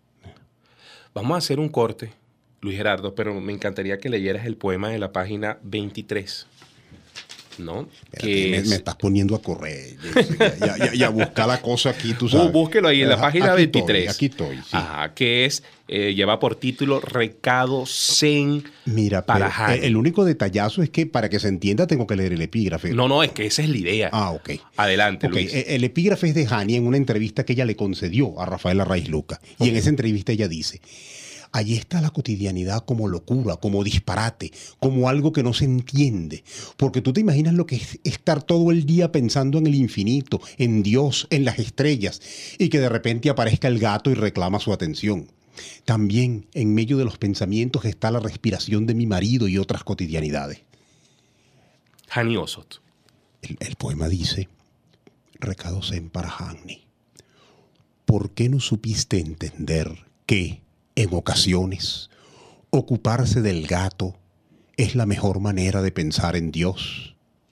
Vamos a hacer un corte, Luis Gerardo, pero me encantaría que leyeras el poema de la página veintitrés. ¿No? Que me, es... me estás poniendo a correr ya, ya, ya busca la cosa aquí, tú sabes. Búsquelo ahí en la página aquí veintitrés. Estoy, aquí estoy, sí. Ajá, que es, eh, lleva por título Recado Zen. Mira, para pero, eh, el único detallazo es que para que se entienda tengo que leer el epígrafe. No, no, es que esa es la idea. Ah, ok. Adelante, okay. Luis. El epígrafe es de Hani en una entrevista que ella le concedió a Rafaela Raiz Luca. Y okay. en esa entrevista ella dice: allí está la cotidianidad como locura, como disparate, como algo que no se entiende. Porque tú te imaginas lo que es estar todo el día pensando en el infinito, en Dios, en las estrellas, y que de repente aparezca el gato y reclama su atención. También en medio de los pensamientos está la respiración de mi marido y otras cotidianidades. Hani Osot. El, el poema dice: Recado Zen para Hani. ¿Por qué no supiste entender que en ocasiones ocuparse del gato es la mejor manera de pensar en Dios?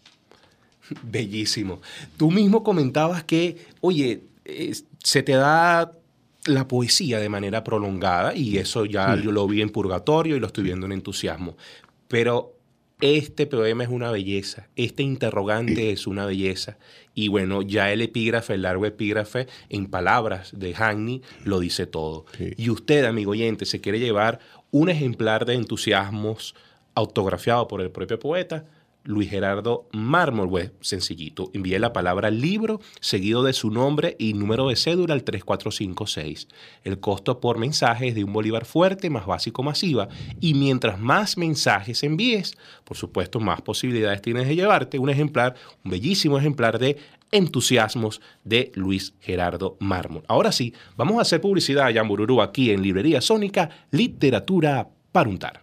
Bellísimo. Tú mismo comentabas que, oye, eh, se te da la poesía de manera prolongada y eso ya sí. yo lo vi en Purgatorio y lo estoy viendo en Entusiasmo. Pero este poema es una belleza, este interrogante es una belleza. Y bueno, ya el epígrafe, el largo epígrafe, en palabras de Hani, lo dice todo. Sí. Y usted, amigo oyente, se quiere llevar un ejemplar de Entusiasmos autografiado por el propio poeta, Luis Gerardo Mármol, pues sencillito. Envíe la palabra libro seguido de su nombre y número de cédula al tres cuatro cinco seis. El costo por mensaje es de un bolívar fuerte más básico masiva y mientras más mensajes envíes, por supuesto, más posibilidades tienes de llevarte un ejemplar, un bellísimo ejemplar de Entusiasmos de Luis Gerardo Mármol. Ahora sí, vamos a hacer publicidad allá en Bururú, aquí en Librería Sónica, Literatura para untar.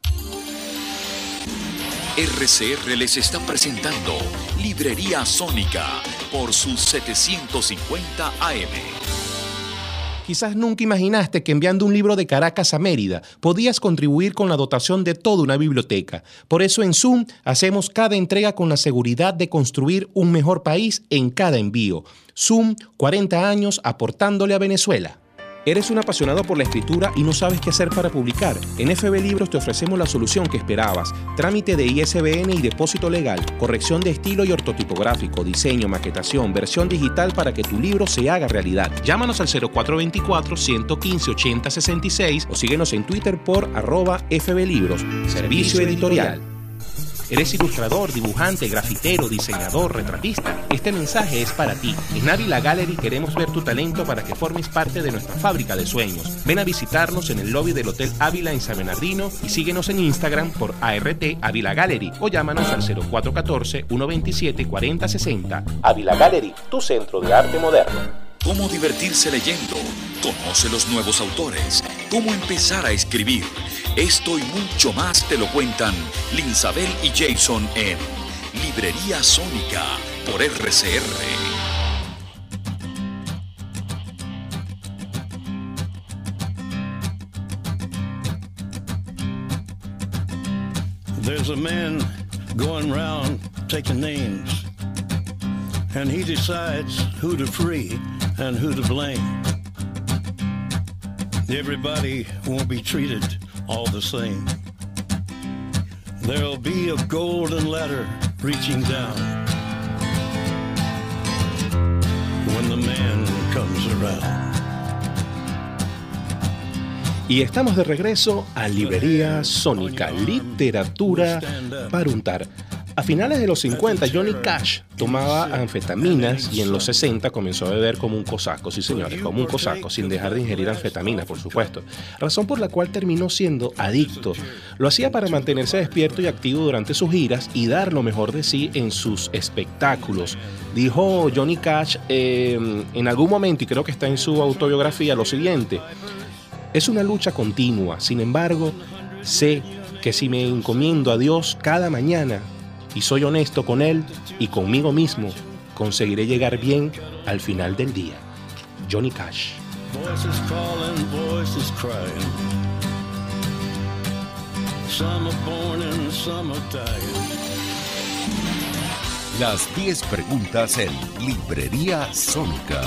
R C R les está presentando Librería Sónica por sus setecientos cincuenta A M. Quizás nunca imaginaste que enviando un libro de Caracas a Mérida podías contribuir con la dotación de toda una biblioteca. Por eso en Zoom hacemos cada entrega con la seguridad de construir un mejor país en cada envío. Zoom, cuarenta años aportándole a Venezuela. ¿Eres un apasionado por la escritura y no sabes qué hacer para publicar? En F B Libros te ofrecemos la solución que esperabas. Trámite de I S B N y depósito legal, corrección de estilo y ortotipográfico, diseño, maquetación, versión digital para que tu libro se haga realidad. Llámanos al cero cuatro dos cuatro, uno uno cinco, ocho cero seis seis o síguenos en Twitter por arroba F B Libros. Servicio editorial. ¿Eres ilustrador, dibujante, grafitero, diseñador, retratista? Este mensaje es para ti. En Ávila Gallery queremos ver tu talento para que formes parte de nuestra fábrica de sueños. Ven a visitarnos en el lobby del Hotel Ávila en San Bernardino y síguenos en Instagram por A R T Ávila Gallery o llámanos al cero cuatro uno cuatro, uno dos siete, cuatro cero seis cero. Ávila Gallery, tu centro de arte moderno. Cómo divertirse leyendo. Conoce los nuevos autores. Cómo empezar a escribir. Esto y mucho más te lo cuentan Linsabel y Jason en Librería Sónica por R C R. There's a man going round taking names, and he decides who to free and who to blame. Everybody won't be treated all the same. There'll be a golden ladder reaching down when the man comes around. Y estamos de regreso a Librería Sónica, literatura para untar. A finales de los cincuenta, Johnny Cash tomaba anfetaminas y en los sesenta comenzó a beber como un cosaco, sí señores, como un cosaco, sin dejar de ingerir anfetaminas, por supuesto. Razón por la cual terminó siendo adicto. Lo hacía para mantenerse despierto y activo durante sus giras y dar lo mejor de sí en sus espectáculos. Dijo Johnny Cash eh, en algún momento, y creo que está en su autobiografía, lo siguiente: es una lucha continua, sin embargo, sé que si me encomiendo a Dios cada mañana y soy honesto con Él y conmigo mismo, conseguiré llegar bien al final del día. Johnny Cash. Voices calling, voices crying. Some are born and some are dying. Las diez preguntas en Librería Sónica.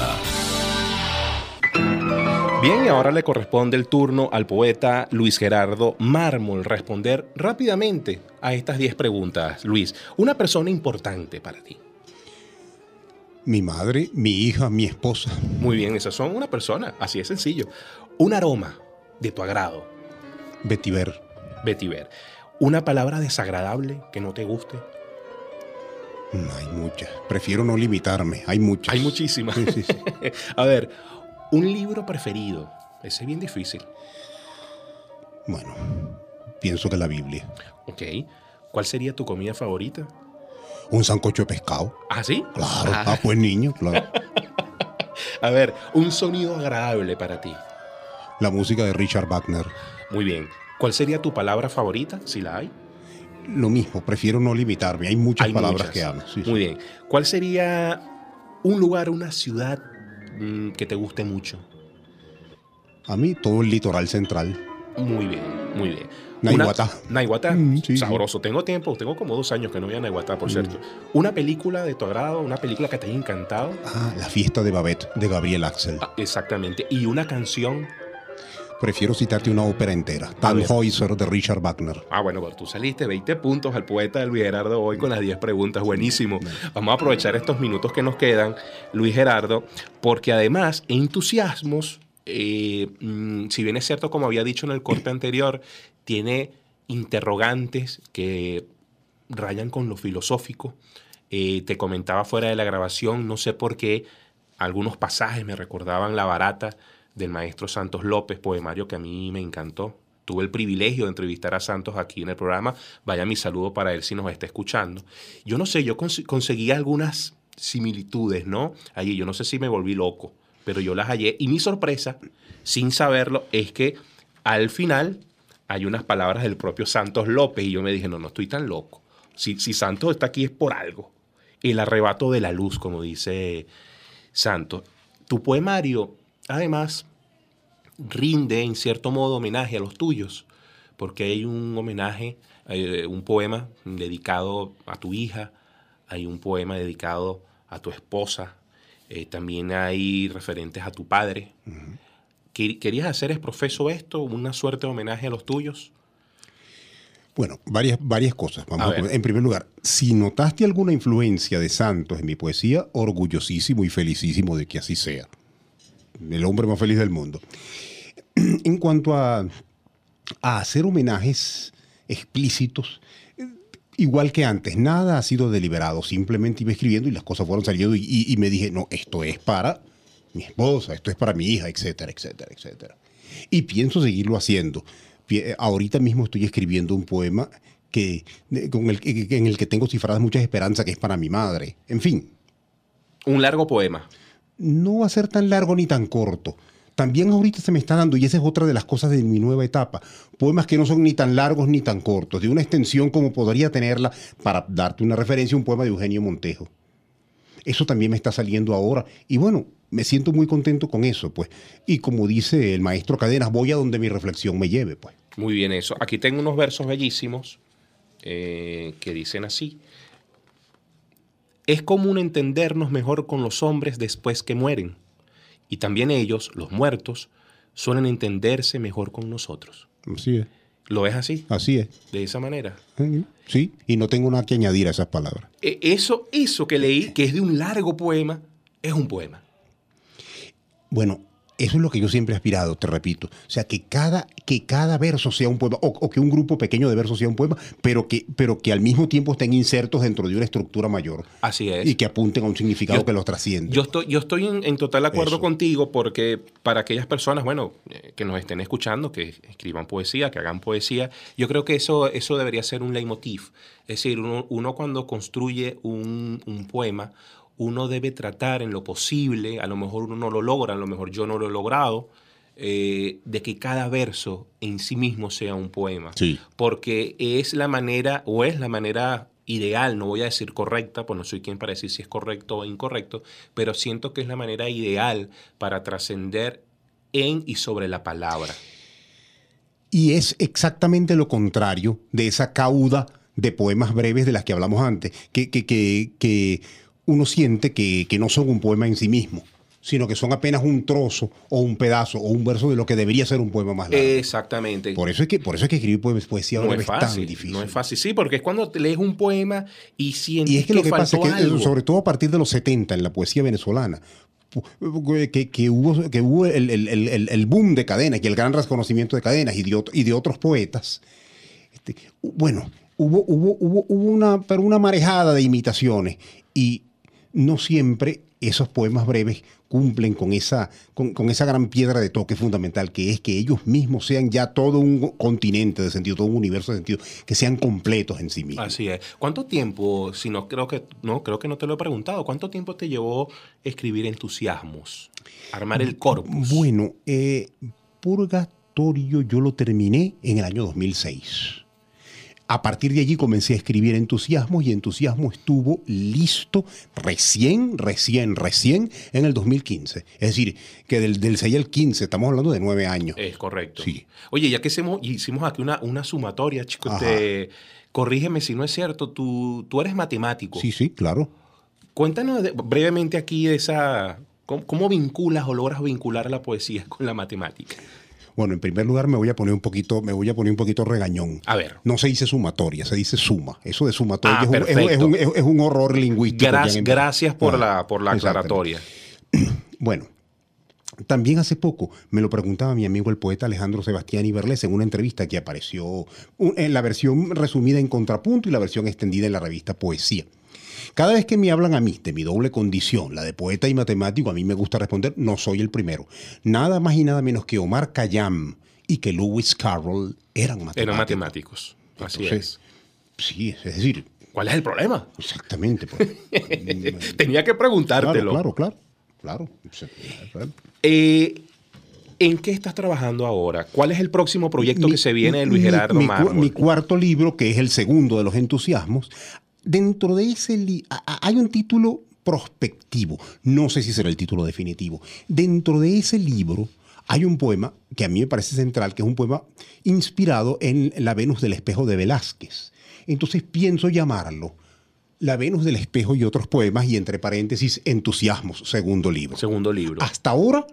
Bien, y ahora le corresponde el turno al poeta Luis Gerardo Mármol responder rápidamente a estas diez preguntas. Luis, una persona importante para ti. Mi madre, mi hija, mi esposa. Muy bien, esas son una persona, así de sencillo. Un aroma de tu agrado. Vetiver. Vetiver. Una palabra desagradable que no te guste. No, hay muchas. Prefiero no limitarme. Hay muchas. Hay muchísimas. Sí, sí, sí. A ver, un libro preferido. Ese es bien difícil. Bueno, pienso que la Biblia. Ok. ¿Cuál sería tu comida favorita? Un sancocho de pescado. ¿Ah, sí? Claro. Ah, Ah, pues niño, claro. A ver, un sonido agradable para ti. La música de Richard Wagner. Muy bien. ¿Cuál sería tu palabra favorita, si la hay? Lo mismo, prefiero no limitarme. Hay muchas Hay palabras muchas. que amo. Sí, Muy sí. bien. ¿Cuál sería un lugar, una ciudad mm, que te guste mucho? A mí todo el litoral central. Muy bien, muy bien. Naiguatá. Una- Naiguatá, Mm, sí, sabroso. Tengo tiempo, tengo como dos años que no voy a Naiguatá, por cierto. Una película de tu agrado, una película que te haya encantado. Ah, La fiesta de Babette, de Gabriel Axel. Ah, exactamente. Y una canción. Prefiero citarte una ópera entera. ver. Tannhäuser de Richard Wagner. Ah, bueno, pero tú saliste veinte puntos al poeta Luis Gerardo hoy con las diez preguntas. Buenísimo. Vamos a aprovechar estos minutos que nos quedan, Luis Gerardo, porque además, entusiasmos, eh, mm, si bien es cierto, como había dicho en el corte anterior, tiene interrogantes que rayan con lo filosófico. Eh, te comentaba fuera de la grabación, no sé por qué, algunos pasajes me recordaban La Barata del maestro Santos López, poemario que a mí me encantó. Tuve el privilegio de entrevistar a Santos aquí en el programa. Vaya mi saludo para él si nos está escuchando. Yo no sé, yo cons- conseguí algunas similitudes, ¿no? Allí yo no sé si me volví loco, pero yo las hallé. Y mi sorpresa, sin saberlo, es que al final hay unas palabras del propio Santos López y yo me dije, no, no estoy tan loco. Si, si Santos está aquí es por algo. El arrebato de la luz, como dice Santos. Tu poemario, además, rinde en cierto modo homenaje a los tuyos, porque hay un homenaje, eh, un poema dedicado a tu hija, hay un poema dedicado a tu esposa, eh, también hay referentes a tu padre. Uh-huh. ¿Querías hacer, es profeso, esto, una suerte de homenaje a los tuyos? Bueno, varias, varias cosas. Vamos A a ver. en primer lugar, si notaste alguna influencia de Santos en mi poesía, orgullosísimo y felicísimo de que así sea. El hombre más feliz del mundo. En cuanto a, a hacer homenajes explícitos, eh, igual que antes, nada ha sido deliberado. Simplemente iba escribiendo y las cosas fueron saliendo y, y- y me dije, no, esto es para mi esposa, esto es para mi hija, etcétera, etcétera, etcétera. Y pienso seguirlo haciendo. Pi- Ahorita mismo estoy escribiendo un poema que, de- con el, que- en el que tengo cifradas muchas esperanzas, que es para mi madre. En fin, Un largo poema. no va a ser tan largo ni tan corto. También ahorita se me está dando, y esa es otra de las cosas de mi nueva etapa, poemas que no son ni tan largos ni tan cortos, de una extensión como podría tenerla, para darte una referencia, un poema de Eugenio Montejo. Eso también me está saliendo ahora. Y bueno, me siento muy contento con eso, pues. Y como dice el maestro Cadenas, voy a donde mi reflexión me lleve, pues. Muy bien eso. Aquí tengo unos versos bellísimos eh, que dicen así. Es común entendernos mejor con los hombres después que mueren. Y también ellos, los muertos, suelen entenderse mejor con nosotros. Así es. ¿Lo ves así? Así es. De esa manera. Sí, y no tengo nada que añadir a esas palabras. E- Eso, eso que leí, que es de un largo poema, es un poema. Bueno, eso es lo que yo siempre he aspirado, te repito. O sea, que cada, que cada verso sea un poema, o, o que un grupo pequeño de versos sea un poema, pero que, pero que al mismo tiempo estén insertos dentro de una estructura mayor. Así es. Y que apunten a un significado Yo- que los trasciende. Yo estoy, yo estoy en, en total acuerdo Eso. contigo porque para aquellas personas, bueno, eh, que nos estén escuchando, que escriban poesía, que hagan poesía, yo creo que eso, eso debería ser un leitmotiv. Es decir, uno, uno cuando construye un, un poema, uno debe tratar en lo posible, a lo mejor uno no lo logra, a lo mejor yo no lo he logrado, eh, de que cada verso en sí mismo sea un poema. Sí. Porque es la manera, o es la manera ideal, no voy a decir correcta, pues no soy quien para decir si es correcto o incorrecto, pero siento que es la manera ideal para trascender en y sobre la palabra. Y es exactamente lo contrario de esa cauda de poemas breves de las que hablamos antes, que, que, que, que uno siente que, que no son un poema en sí mismo, sino que son apenas un trozo o un pedazo o un verso de lo que debería ser un poema más largo. Exactamente. Por eso es que, por eso es que escribir poemas, poesía no ahora es es tan fácil, difícil. no es fácil. Sí, porque es cuando te lees un poema y sientes Y es que lo que pasa faltó es que, algo. sobre todo a partir de los setenta en la poesía venezolana, pu- que, que hubo, que hubo el, el- el- el boom de Cadenas y el gran reconocimiento de Cadenas y de, ot- y de otros poetas, este, bueno, hubo, hubo, hubo, hubo una, pero una marejada de imitaciones y no siempre esos poemas breves cumplen con esa, con, con esa gran piedra de toque fundamental, que es que ellos mismos sean ya todo un continente de sentido, todo un universo de sentido, que sean completos en sí mismos. Así es. ¿Cuánto tiempo, si no creo que no, creo que no te lo he preguntado, cuánto tiempo te llevó escribir Entusiasmos? Armar el corpus. Bueno, eh, Purgatorio yo lo terminé en el año dos mil seis. A partir de allí comencé a escribir Entusiasmos y Entusiasmo estuvo listo recién, recién, recién en el dos mil quince. Es decir, que del, del seis al quince, estamos hablando de nueve años. Es correcto. Sí. Oye, ya que hicimos, hicimos aquí una, una sumatoria, chicos, Ajá. te- corrígeme si no es cierto, tú, tú eres matemático. Sí, sí, claro. Cuéntanos de- brevemente aquí de esa... ¿cómo, cómo vinculas o logras vincular la poesía con la matemática? Bueno, en primer lugar me voy a poner un poquito, me voy a poner un poquito regañón. A ver. No se dice sumatoria, se dice suma. Eso de sumatoria Ah, es, un, es un- es perfecto. un- es- es un horror lingüístico. Gra- que han- gracias por, Ah, la, por la exactamente. aclaratoria. Bueno, también hace poco me lo preguntaba mi amigo el poeta Alejandro Sebastián Iberles en una entrevista que apareció un- en la versión resumida en Contrapunto y la versión extendida en la revista Poesía. Cada vez que me hablan a mí de mi doble condición, la de poeta y matemático, a mí me gusta responder, no soy el primero. Nada más y nada menos que Omar Khayyam y que Lewis Carroll eran matemáticos. Eran matemáticos. Así Entonces, es. Sí, es decir, ¿Cuál es el problema? exactamente. pues. Tenía que preguntártelo. Claro, claro, claro. claro. Eh, ¿En qué estás trabajando ahora? ¿Cuál es el próximo proyecto Mi- que se viene de Luis mi- Gerardo mi, cu- Mármol? mi cuarto libro, que es el segundo de los entusiasmos, dentro de ese libro hay un título prospectivo. No sé si será el título definitivo. Dentro de ese libro hay un poema que a mí me parece central, que es un poema inspirado en la Venus del Espejo de Velázquez. Entonces pienso llamarlo La Venus del Espejo y otros poemas, y entre paréntesis, Entusiasmos, segundo libro. Segundo libro. Hasta ahora,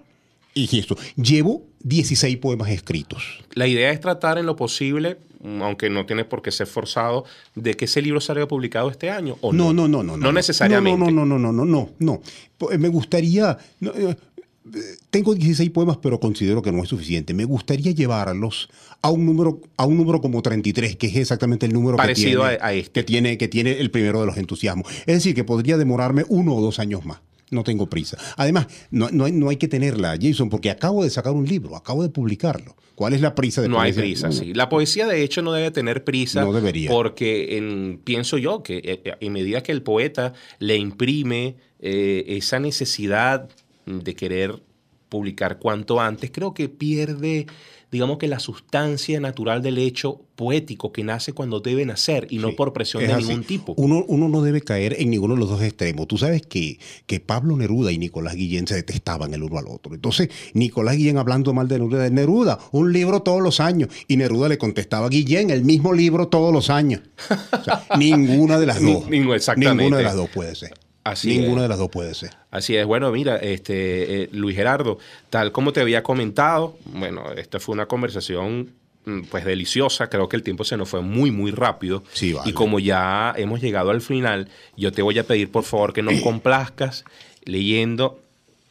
Y esto, llevo dieciséis poemas escritos. La idea es tratar en lo posible, aunque no tiene por qué ser forzado, de que ese libro salga publicado este año o no. No, no, no, no. No, no necesariamente. No, no, no, no, no, no, no. no. Me gustaría... No, eh, tengo dieciséis poemas, pero considero que no es suficiente. Me gustaría llevarlos a un número, a un número como treinta y tres, que es exactamente el número parecido que tiene, a, a este. que tiene, que tiene el primero de los entusiasmos. Es decir, que podría demorarme uno o dos años más. No tengo prisa. Además, no, no, hay, no hay que tenerla, Jason, porque acabo de sacar un libro, acabo de publicarlo. ¿Cuál es la prisa de No hay poesía? prisa, no, sí. La poesía, de hecho, no debe tener prisa. No debería. Porque en, pienso yo que eh, en medida que el poeta le imprime eh, esa necesidad de querer publicar cuanto antes, creo que pierde, digamos que la sustancia natural del hecho poético que nace cuando debe nacer y no Sí, por presión es de así. ningún tipo. Uno, uno no debe caer en ninguno de los dos extremos. Tú sabes que, que Pablo Neruda y Nicolás Guillén se detestaban el uno al otro. Entonces, Nicolás Guillén hablando mal de Neruda, Neruda, un libro todos los años. Y Neruda le contestaba a Guillén, el mismo libro todos los años. O sea, ninguna de las dos. Ningún- exactamente. Ninguna de las dos puede ser. Así Ninguna es. de las dos puede ser. Así es. Bueno, mira, este, eh, Luis Gerardo, tal como te había comentado, bueno, esta fue una conversación mm, pues deliciosa. Creo que el tiempo se nos fue muy, muy rápido. Sí, vale. Y como ya hemos llegado al final, yo te voy a pedir, por favor, que nos complazcas leyendo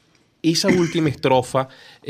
esa última estrofa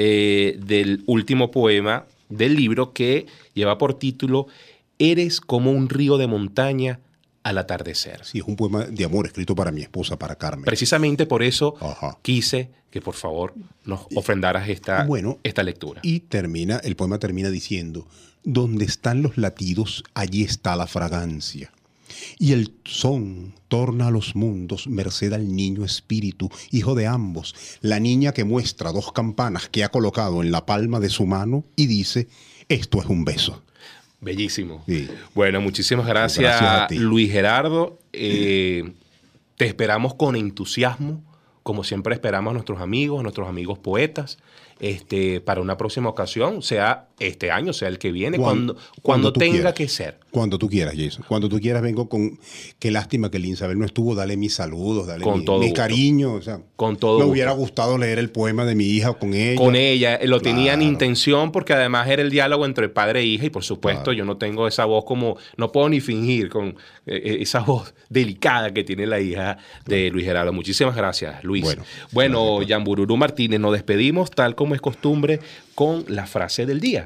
eh, del último poema del libro que lleva por título Eres como un río de montaña al atardecer. Sí, es un poema de amor escrito para mi esposa, para Carmen. Precisamente por eso Ajá. quise que por favor nos ofrendaras esta, Bueno, esta lectura. Y termina, el poema termina diciendo, donde están los latidos, allí está la fragancia. Y el son torna a los mundos merced al niño espíritu, hijo de ambos, la niña que muestra dos campanas que ha colocado en la palma de su mano y dice, esto es un beso. Bellísimo. Sí. Bueno, muchísimas gracias, Gracias a ti. Luis Gerardo. Eh, te esperamos con entusiasmo, como siempre esperamos a nuestros amigos, a nuestros amigos poetas, este, para una próxima ocasión, sea este año, sea el que viene, Cuando- cuando, cuando, cuando tú tenga quieras. que ser. Cuando tú quieras, Jason. Cuando tú quieras vengo con... Qué lástima que Linsabel no estuvo. Dale mis saludos, dale Con mi, todo mi gusto. cariño. O sea, Con todo me gusto. hubiera gustado leer el poema de mi hija con ella. Con ella, eh, lo tenía en Claro. intención porque además era el diálogo entre padre e hija y por supuesto Claro. yo no tengo esa voz como, no puedo ni fingir con eh, esa voz delicada que tiene la hija de Luis Gerardo. Muchísimas gracias, Luis. Bueno, Bueno, gracias. Yambururu Martínez, nos despedimos tal como es costumbre con la frase del día.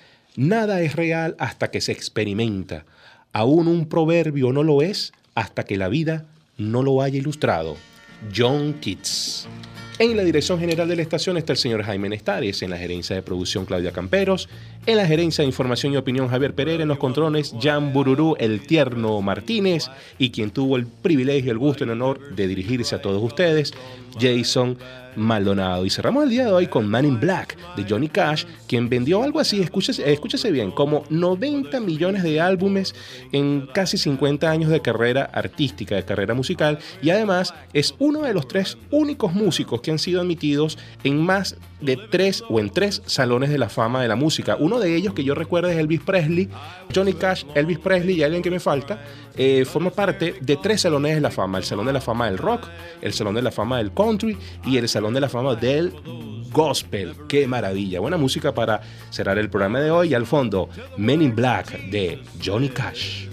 Nada es real hasta que se experimenta. Aún un proverbio no lo es hasta que la vida no lo haya ilustrado. John Keats. En la dirección general de la estación está el señor Jaime Nestares, en la gerencia de producción Claudia Camperos, en la gerencia de información y opinión Javier Pereira, en los controles Jan Bururú, el tierno Martínez, y quien tuvo el privilegio, el gusto y el honor de dirigirse a todos ustedes, Jason Maldonado. Y cerramos el día de hoy con Man in Black de Johnny Cash, quien vendió algo así, escúchese, escúchese bien, como noventa millones de álbumes en casi cincuenta años de carrera artística, de carrera musical, y además es uno de los tres únicos músicos que han sido admitidos en más de tres o en tres salones de la fama de la música. Uno de ellos que yo recuerdo es Elvis Presley. Johnny Cash, Elvis Presley y alguien que me falta, eh, forma parte de tres salones de la fama: el Salón de la Fama del Rock, el Salón de la Fama del Country y el Salón de la Fama del Gospel. ¡Qué maravilla! Buena música para cerrar el programa de hoy. Y al fondo, Men in Black de Johnny Cash.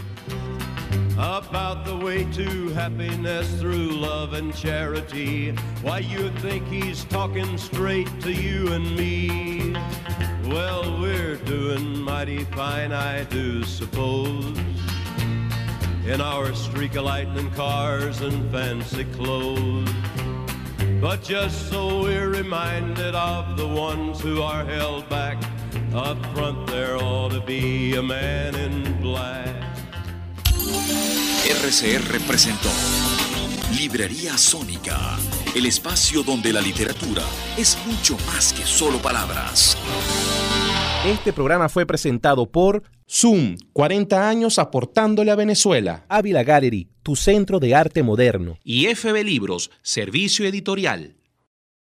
About the way to happiness through love and charity. Why, you'd think he's talking straight to you and me. Well, we're doing mighty fine, I do suppose, in our streak of lightning cars and fancy clothes. But just so we're reminded of the ones who are held back, up front there ought to be a man in black. R C R presentó Librería Sónica, el espacio donde la literatura es mucho más que solo palabras. Este programa fue presentado por Zoom, cuarenta años aportándole a Venezuela. Ávila Gallery, tu centro de arte moderno. Y F B Libros, servicio editorial.